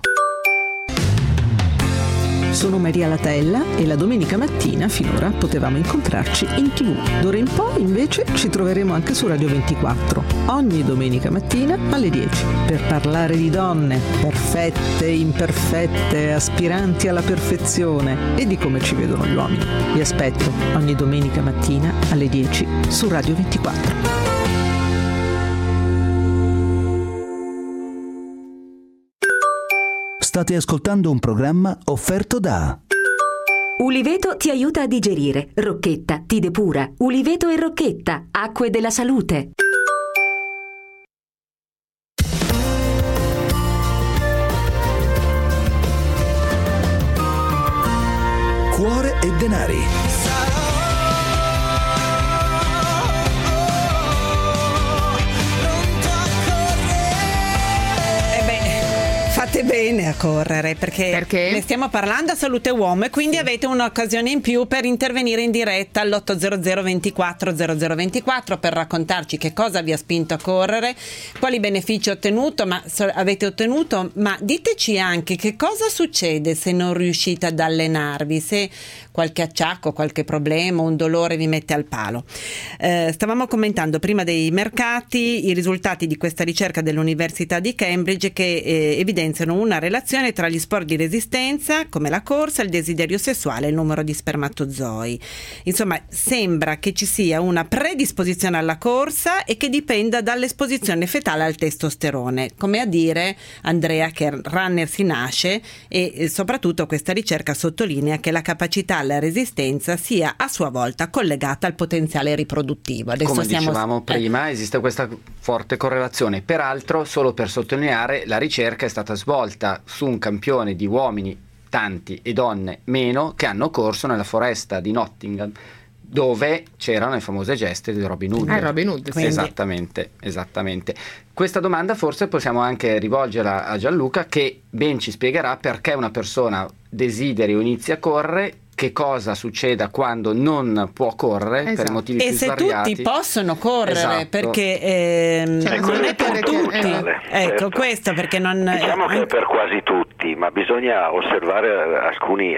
Sono Maria Latella e la domenica mattina finora potevamo incontrarci in TV. D'ora in poi invece ci troveremo anche su Radio 24, ogni domenica mattina alle 10, per parlare di donne, perfette, imperfette, aspiranti alla perfezione e di come ci vedono gli uomini. Vi aspetto ogni domenica mattina alle 10 su Radio 24. State ascoltando un programma offerto da Uliveto ti aiuta a digerire, Rocchetta ti depura. Uliveto e Rocchetta, acque della salute. Cuore e denari. bene a correre perché ne stiamo parlando a Salute Uomo e quindi avete un'occasione in più per intervenire in diretta all'800 24 0024 per raccontarci che cosa vi ha spinto a correre, quali benefici avete ottenuto, ma diteci anche che cosa succede se non riuscite ad allenarvi, se qualche acciacco, qualche problema, un dolore vi mette al palo. Stavamo commentando prima dei mercati i risultati di questa ricerca dell'Università di Cambridge che evidenziano una relazione tra gli sport di resistenza come la corsa, il desiderio sessuale e il numero di spermatozoi. Insomma, sembra che ci sia una predisposizione alla corsa e che dipenda dall'esposizione fetale al testosterone, come a dire, Andrea, che runner si nasce, e soprattutto questa ricerca sottolinea che la capacità alla resistenza sia a sua volta collegata al potenziale riproduttivo. Adesso come dicevamo prima, esiste questa forte correlazione. Peraltro, solo per sottolineare, la ricerca è stata svolta su un campione di uomini, tanti, e donne meno, che hanno corso nella foresta di Nottingham, dove c'erano le famose geste di Robin Hood. Robin Hood, sì. Esattamente. Questa domanda forse possiamo anche rivolgerla a Gianluca, che ben ci spiegherà perché una persona desideri o inizi a correre, che cosa succeda quando non può correre per motivi più svariati. E se tutti possono correre, perché non è per tutti. Ecco, questo perché non... Diciamo che è per quasi tutti, ma bisogna osservare alcuni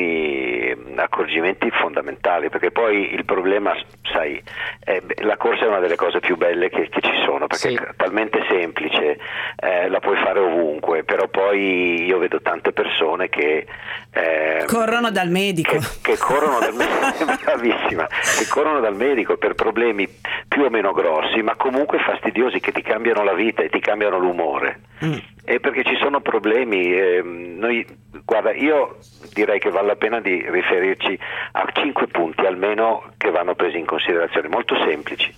accorgimenti fondamentali, perché poi il problema, sai, la corsa è una delle cose più belle che ci sono, perché è talmente semplice, la puoi fare ovunque, però poi io vedo tante persone che corrono dal medico. Che corrono dal medico, bravissima, che corrono dal medico per problemi più o meno grossi, ma comunque fastidiosi, che ti cambiano la vita e ti cambiano l'umore. E perché ci sono problemi, guarda, io direi che vale la pena di riferirci a 5 punti almeno che vanno presi in considerazione, molto semplici.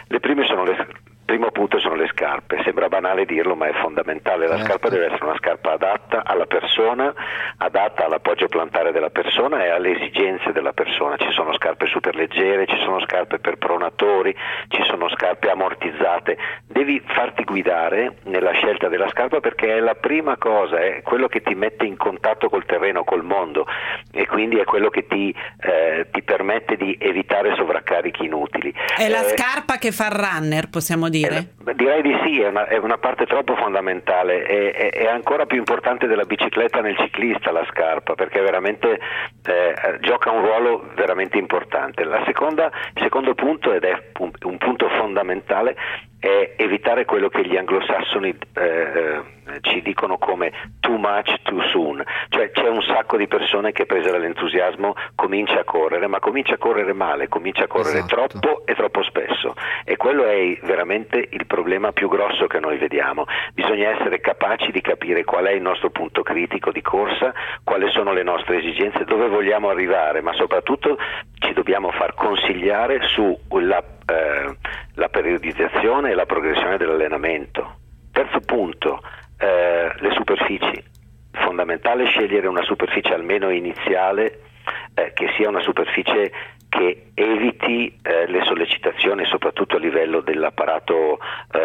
Primo punto sono le scarpe, sembra banale dirlo ma è fondamentale, la scarpa deve essere una scarpa adatta alla persona, adatta all'appoggio plantare della persona e alle esigenze della persona. Ci sono scarpe super leggere, ci sono scarpe per pronatori, ci sono scarpe ammortizzate. Devi farti guidare nella scelta della scarpa perché è la prima cosa, è quello che ti mette in contatto col terreno, col mondo, e quindi è quello che ti permette di evitare sovraccarichi inutili. È la scarpa che fa il runner, possiamo dire? Direi di sì, è una parte troppo fondamentale, è ancora più importante della bicicletta nel ciclista la scarpa, perché veramente gioca un ruolo veramente importante. Il secondo punto, ed è un punto fondamentale, è evitare quello che gli anglosassoni ci dicono come too much too soon, cioè c'è un sacco di persone che, prese dall'entusiasmo, comincia a correre, ma comincia a correre male, comincia a correre troppo e troppo spesso, e quello è veramente il problema più grosso che noi vediamo. Bisogna essere capaci di capire qual è il nostro punto critico di corsa, quali sono le nostre esigenze, dove vogliamo arrivare, ma soprattutto ci dobbiamo far consigliare sulla la periodizzazione e la progressione dell'allenamento. Terzo punto, le superfici. Fondamentale scegliere una superficie almeno iniziale che sia una superficie che eviti le sollecitazioni, soprattutto a livello dell'apparato,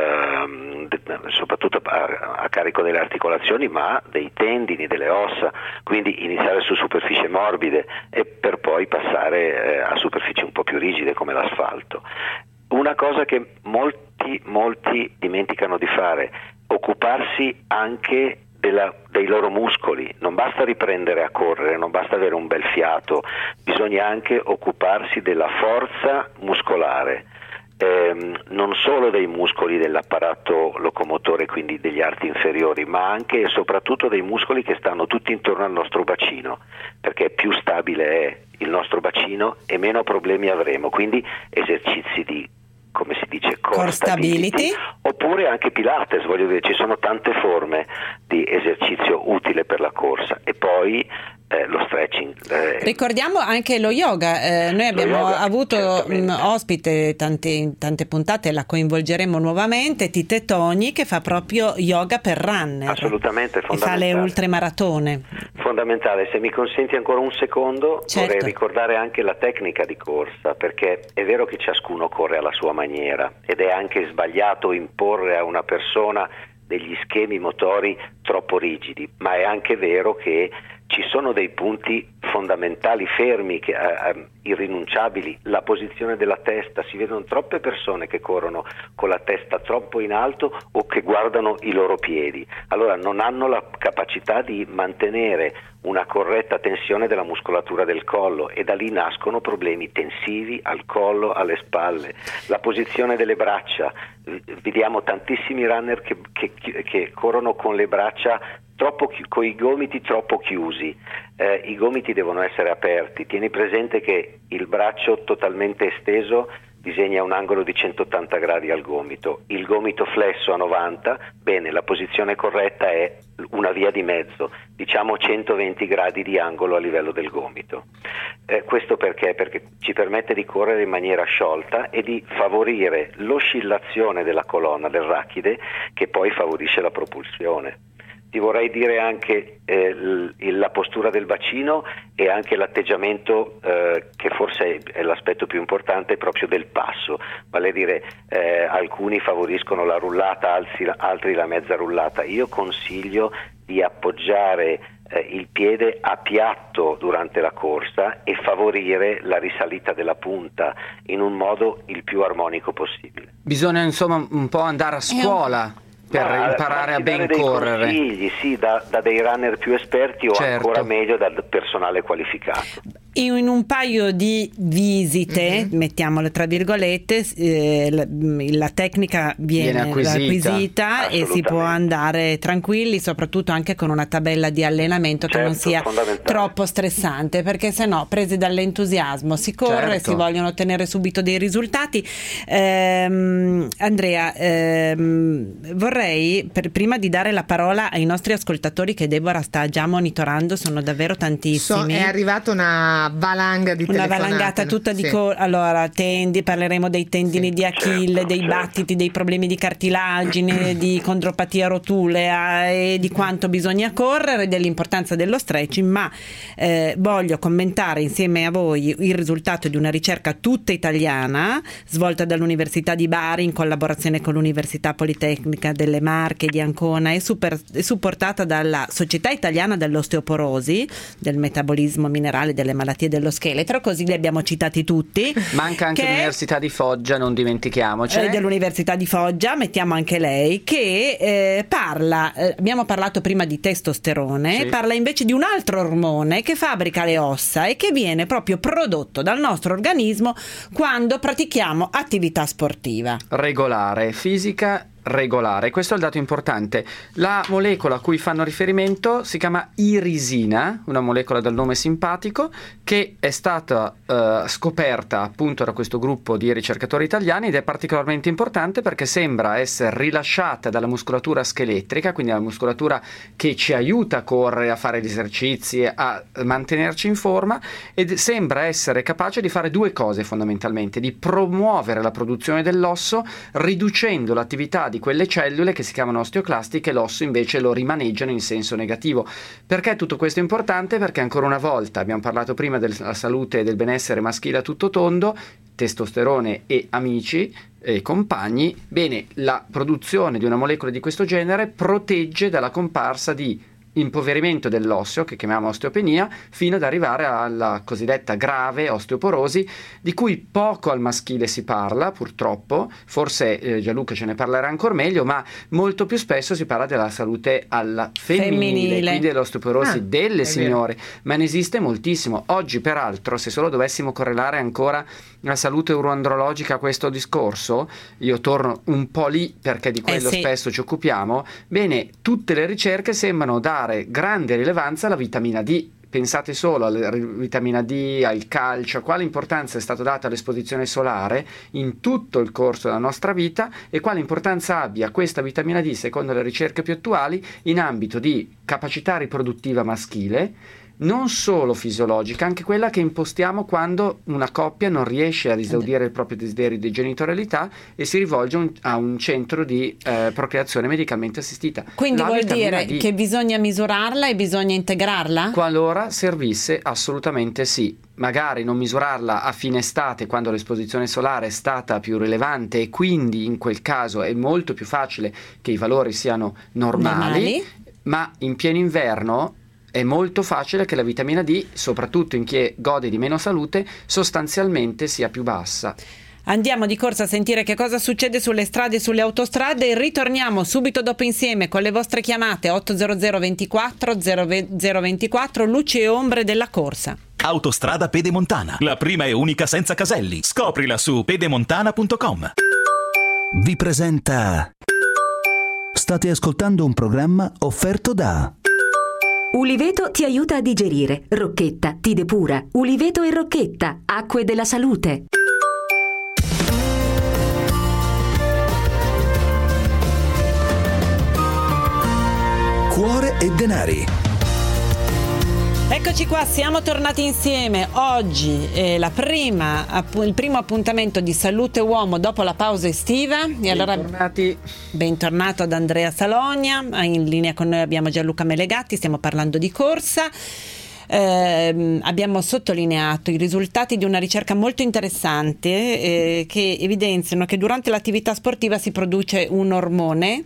soprattutto a carico delle articolazioni, ma dei tendini, delle ossa, quindi iniziare su superfici morbide e per poi passare a superfici un po' più rigide come l'asfalto. Una cosa che molti dimenticano di fare, occuparsi anche dei loro muscoli. Non basta riprendere a correre, non basta avere un bel fiato, bisogna anche occuparsi della forza muscolare, non solo dei muscoli dell'apparato locomotore, quindi degli arti inferiori, ma anche e soprattutto dei muscoli che stanno tutti intorno al nostro bacino, perché più stabile è il nostro bacino e meno problemi avremo. Quindi esercizi di, come si dice, core stability, oppure anche Pilates, voglio dire, ci sono tante forme di esercizio utile per la corsa. E poi lo stretching. Ricordiamo anche lo yoga, noi abbiamo avuto ospite tante puntate, la coinvolgeremo nuovamente, Tite Togni, che fa proprio yoga per runner. Assolutamente, fondamentale. E fa le ultramaratone. Fondamentale. Se mi consenti ancora un secondo, vorrei ricordare anche la tecnica di corsa, perché è vero che ciascuno corre alla sua maniera ed è anche sbagliato imporre a una persona degli schemi motori troppo rigidi, ma è anche vero che ci sono dei punti fondamentali fermi, irrinunciabili. La posizione della testa, si vedono troppe persone che corrono con la testa troppo in alto o che guardano i loro piedi, allora non hanno la capacità di mantenere una corretta tensione della muscolatura del collo, e da lì nascono problemi tensivi al collo, alle spalle. La posizione delle braccia, vediamo tantissimi runner che corrono con le braccia con i gomiti troppo chiusi. I gomiti devono essere aperti. Tieni presente che il braccio totalmente esteso disegna un angolo di 180 gradi al gomito, il gomito flesso a 90, bene, la posizione corretta è una via di mezzo, diciamo 120 gradi di angolo a livello del gomito. Questo perché? Perché ci permette di correre in maniera sciolta e di favorire l'oscillazione della colonna, del rachide, che poi favorisce la propulsione. Ti vorrei dire anche la postura del bacino e anche l'atteggiamento, che forse è l'aspetto più importante, proprio del passo, vale a dire alcuni favoriscono la rullata, altri la mezza rullata. Io consiglio di appoggiare il piede a piatto durante la corsa e favorire la risalita della punta in un modo il più armonico possibile. Bisogna insomma un po' andare a scuola per imparare a ben correre. Consigli, sì, da dei runner più esperti o ancora meglio dal personale qualificato. In un paio di visite, mettiamole tra virgolette, la tecnica viene acquisita e si può andare tranquilli, soprattutto anche con una tabella di allenamento che non sia troppo stressante, perché sennò presi dall'entusiasmo si corre e si vogliono ottenere subito dei risultati. Andrea, vorrei, prima di dare la parola ai nostri ascoltatori che Deborah sta già monitorando, sono davvero tantissimi. È arrivata una valanga di telefonate. Una valangata tutta di allora parleremo dei tendini di Achille, dei battiti, dei problemi di cartilagine, di condropatia rotulea e di quanto bisogna correre, dell'importanza dello stretching, ma voglio commentare insieme a voi il risultato di una ricerca tutta italiana svolta dall'Università di Bari in collaborazione con l'Università Politecnica delle Marche di Ancona e supportata dalla Società Italiana dell'Osteoporosi, del metabolismo minerale delle malattie dello scheletro, così li abbiamo citati tutti. Manca anche l'Università di Foggia, non dimentichiamoci. Dell'Università di Foggia, mettiamo anche lei, che parla, abbiamo parlato prima di testosterone, parla invece di un altro ormone che fabbrica le ossa e che viene proprio prodotto dal nostro organismo quando pratichiamo attività sportiva. Regolare, fisica regolare. Questo è il dato importante. La molecola a cui fanno riferimento si chiama irisina, una molecola dal nome simpatico, che è stata scoperta appunto da questo gruppo di ricercatori italiani ed è particolarmente importante perché sembra essere rilasciata dalla muscolatura scheletrica, quindi la muscolatura che ci aiuta a correre, a fare gli esercizi, a mantenerci in forma, ed sembra essere capace di fare due cose fondamentalmente: di promuovere la produzione dell'osso riducendo l'attività di quelle cellule che si chiamano osteoclasti, che l'osso invece lo rimaneggiano in senso negativo. Perché tutto questo è importante? Perché ancora una volta abbiamo parlato prima della salute e del benessere maschile a tutto tondo, testosterone e amici e compagni. Bene, la produzione di una molecola di questo genere protegge dalla comparsa di impoverimento dell'osseo, che chiamiamo osteopenia, fino ad arrivare alla cosiddetta grave osteoporosi, di cui poco al maschile si parla purtroppo, forse Gianluca ce ne parlerà ancora meglio, ma molto più spesso si parla della salute alla femminile. Quindi dell'osteoporosi delle signore, ma ne esiste moltissimo. Oggi peraltro, se solo dovessimo correlare ancora la salute uroandrologica a questo discorso, io torno un po' lì perché di quello spesso ci occupiamo, bene, tutte le ricerche sembrano dare grande rilevanza alla vitamina D. Pensate solo alla vitamina D, al calcio, quale importanza è stata data all'esposizione solare in tutto il corso della nostra vita e quale importanza abbia questa vitamina D, secondo le ricerche più attuali, in ambito di capacità riproduttiva maschile, non solo fisiologica, anche quella che impostiamo quando una coppia non riesce ad esaudire il proprio desiderio di genitorialità e si rivolge a un centro di procreazione medicalmente assistita. Quindi vuol dire D, che bisogna misurarla e bisogna integrarla? Qualora servisse, assolutamente sì. Magari non misurarla a fine estate, quando l'esposizione solare è stata più rilevante, e quindi in quel caso è molto più facile che i valori siano normali. Ma in pieno inverno è molto facile che la vitamina D, soprattutto in chi gode di meno salute, sostanzialmente sia più bassa. Andiamo di corsa a sentire che cosa succede sulle strade e sulle autostrade e ritorniamo subito dopo insieme con le vostre chiamate 800 24 024, luci e ombre della corsa. Autostrada Pedemontana, la prima e unica senza caselli. Scoprila su pedemontana.com. Vi presenta... State ascoltando un programma offerto da... Uliveto ti aiuta a digerire. Rocchetta ti depura. Uliveto e Rocchetta, acque della salute. Cuore e denari. Eccoci qua, siamo tornati insieme. Oggi è il primo appuntamento di Salute Uomo dopo la pausa estiva. E allora, bentornato ad Andrea Salogna. In linea con noi abbiamo Gianluca Melegatti, stiamo parlando di corsa. Abbiamo sottolineato i risultati di una ricerca molto interessante che evidenziano che durante l'attività sportiva si produce un ormone.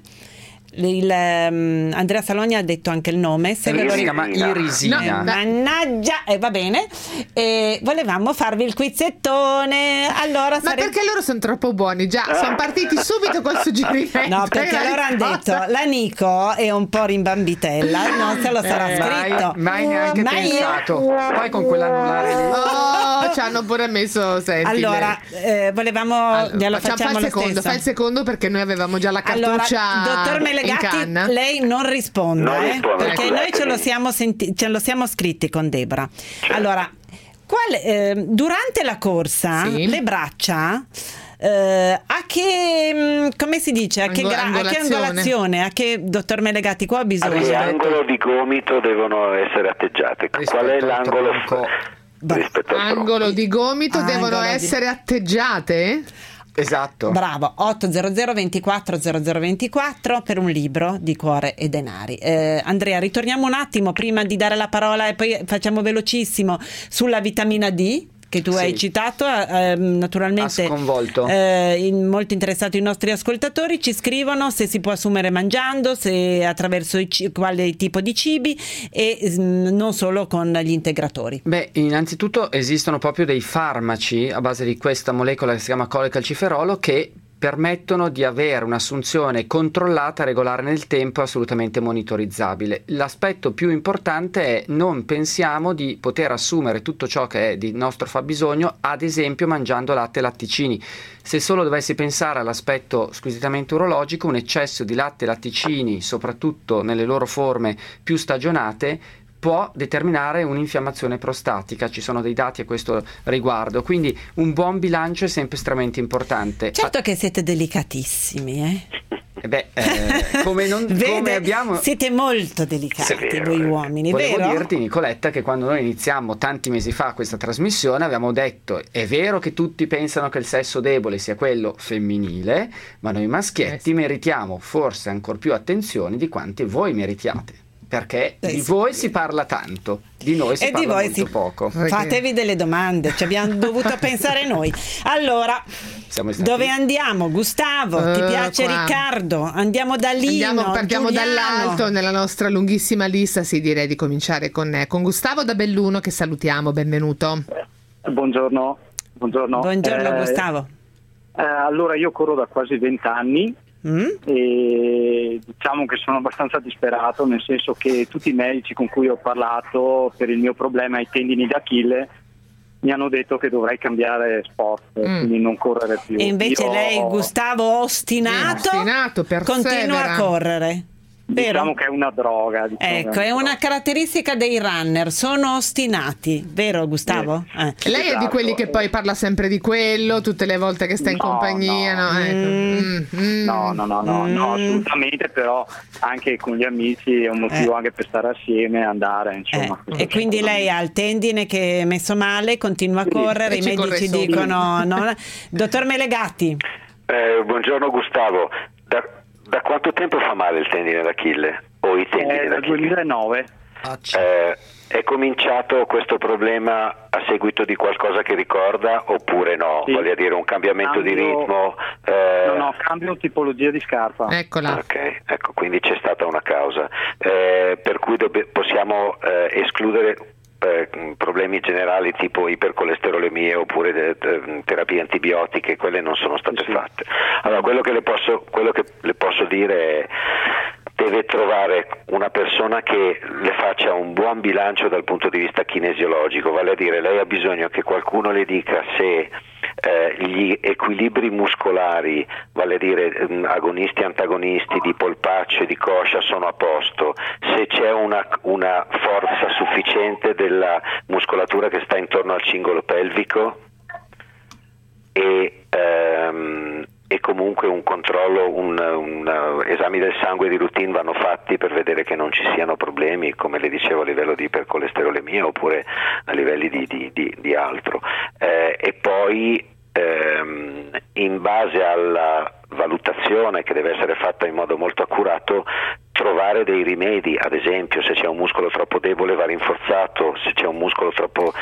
Andrea Salogna ha detto anche il nome, si chiama irisina. No, mannaggia, va bene. Volevamo farvi il quizzettone. Allora, ma perché loro sono troppo buoni? Già, sono partiti subito col suggerimento. No, perché loro hanno detto la Nico è un po' rimbambitella, non se lo sarà scritto. Mai neanche pensato. Poi con quell'anulare lì. Ci hanno pure messo. Senti, allora, volevamo. Facciamo fai il secondo perché noi avevamo già la cartuccia. Allora, dottor Melegatti, lei non risponde, perché noi ce lo siamo scritti con Debra. Certo. Allora, durante la corsa le braccia a che come si dice? A che angolazione? A che, dottor Melegatti, qua bisogna? A che angolo di gomito devono essere atteggiate? Qual è l'angolo? Angolo di gomito devono essere atteggiate? Esatto. Bravo. 800 24 0024 per un libro di Cuore e Denari. Andrea, ritorniamo un attimo prima di dare la parola e poi facciamo velocissimo sulla vitamina D che tu hai citato, naturalmente ha sconvolto. Molto interessato i nostri ascoltatori, ci scrivono se si può assumere mangiando, se attraverso quale tipo di cibi e non solo con gli integratori. Beh, innanzitutto esistono proprio dei farmaci a base di questa molecola che si chiama colecalciferolo che permettono di avere un'assunzione controllata, regolare nel tempo, assolutamente monitorizzabile. L'aspetto più importante è non pensiamo di poter assumere tutto ciò che è di nostro fabbisogno, ad esempio mangiando latte e latticini. Se solo dovessi pensare all'aspetto squisitamente urologico, un eccesso di latte e latticini, soprattutto nelle loro forme più stagionate, può determinare un'infiammazione prostatica. Ci sono dei dati a questo riguardo, quindi un buon bilancio è sempre estremamente importante. Certo che siete delicatissimi, come abbiamo... Siete molto delicati voi uomini, Volevo vero? dirti, Nicoletta, che quando noi iniziamo tanti mesi fa questa trasmissione avevamo detto: è vero che tutti pensano che il sesso debole sia quello femminile, ma noi maschietti meritiamo forse ancor più attenzioni di quanti voi meritiate. Perché di voi si parla tanto, di noi si parla molto poco. Fatevi delle domande, ci abbiamo dovuto pensare noi. Allora, dove andiamo? Gustavo, ti piace qua. Riccardo? Andiamo da Lino, partiamo dall'alto nella nostra lunghissima lista, direi di cominciare con Gustavo da Belluno, che salutiamo, benvenuto. Buongiorno. Gustavo. Allora, io corro da quasi 20 anni. E diciamo che sono abbastanza disperato, nel senso che tutti i medici con cui ho parlato per il mio problema ai tendini d'Achille mi hanno detto che dovrei cambiare sport, quindi non correre più. E invece lei, Gustavo, ostinato continua a correre. Vero? Diciamo che è una droga. Ecco, è una caratteristica dei runner, sono ostinati, vero Gustavo? Lei è di quelli che poi parla sempre di quello tutte le volte che sta in compagnia, No, assolutamente, però anche con gli amici è un motivo anche per stare assieme, andare, insomma. E quindi lei ha il tendine che è messo male, continua a correre, i medici dicono no. Dottor Melegatti. Buongiorno Gustavo, da quanto tempo fa male il tendine d'Achille? O i tendini dal 2009. È cominciato questo problema a seguito di qualcosa che ricorda oppure no? Sì. Voglio dire, un cambiamento di ritmo? Cambio tipologia di scarpa. Eccola. Ok, ecco, quindi c'è stata una causa. Per cui possiamo escludere problemi generali tipo ipercolesterolemie oppure terapie antibiotiche, quelle non sono state fatte. Allora, quello che le posso dire è: deve trovare una persona che le faccia un buon bilancio dal punto di vista kinesiologico, vale a dire, lei ha bisogno che qualcuno le dica se gli equilibri muscolari, vale a dire agonisti e antagonisti di polpaccio e di coscia sono a posto, se c'è una forza sufficiente della muscolatura che sta intorno al cingolo pelvico e comunque un controllo, esami del sangue di routine vanno fatti per vedere che non ci siano problemi, come le dicevo, a livello di ipercolesterolemia oppure a livelli di altro. E poi in base alla valutazione che deve essere fatta in modo molto accurato, trovare dei rimedi, ad esempio se c'è un muscolo troppo debole va rinforzato, se c'è un muscolo troppo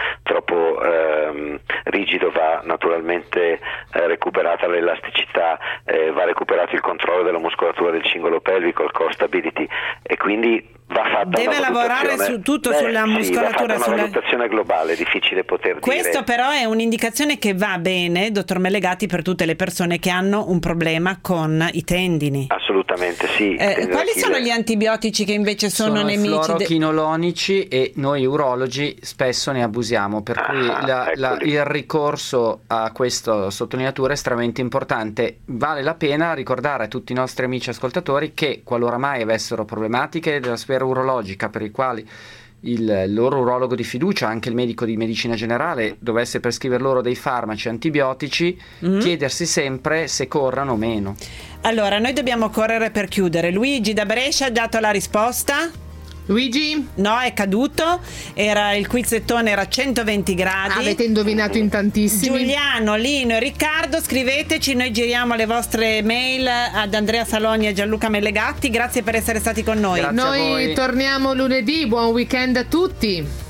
rigido va naturalmente recuperata l'elasticità, va recuperato il controllo della muscolatura del cingolo pelvico, il core stability, e quindi va fatta deve lavorare su tutto sulla muscolatura, va fatta una valutazione globale, è difficile poter questo dire. Però è un'indicazione che va bene, dottor Melegatti, per tutte le persone che hanno un problema con i tendini. Assolutamente sì. Quali sono gli antibiotici che invece sono nemici? Sono fluorochinolonici e noi urologi spesso ne abusiamo, per cui il ricorso a questa sottolineatura è estremamente importante. Vale la pena ricordare a tutti i nostri amici ascoltatori che qualora mai avessero problematiche della sfera urologica per i quali il loro urologo di fiducia, anche il medico di medicina generale, dovesse prescrivere loro dei farmaci antibiotici, chiedersi sempre se corrano o meno. Allora, noi dobbiamo correre per chiudere. Luigi da Brescia ha dato la risposta? Luigi? No, è caduto. Era il quizzettone, era 120 gradi. Avete indovinato in tantissimi. Giuliano, Lino e Riccardo, scriveteci, noi giriamo le vostre mail ad Andrea Saloni e Gianluca Melegatti. Grazie per essere stati con noi. Noi torniamo lunedì, buon weekend a tutti.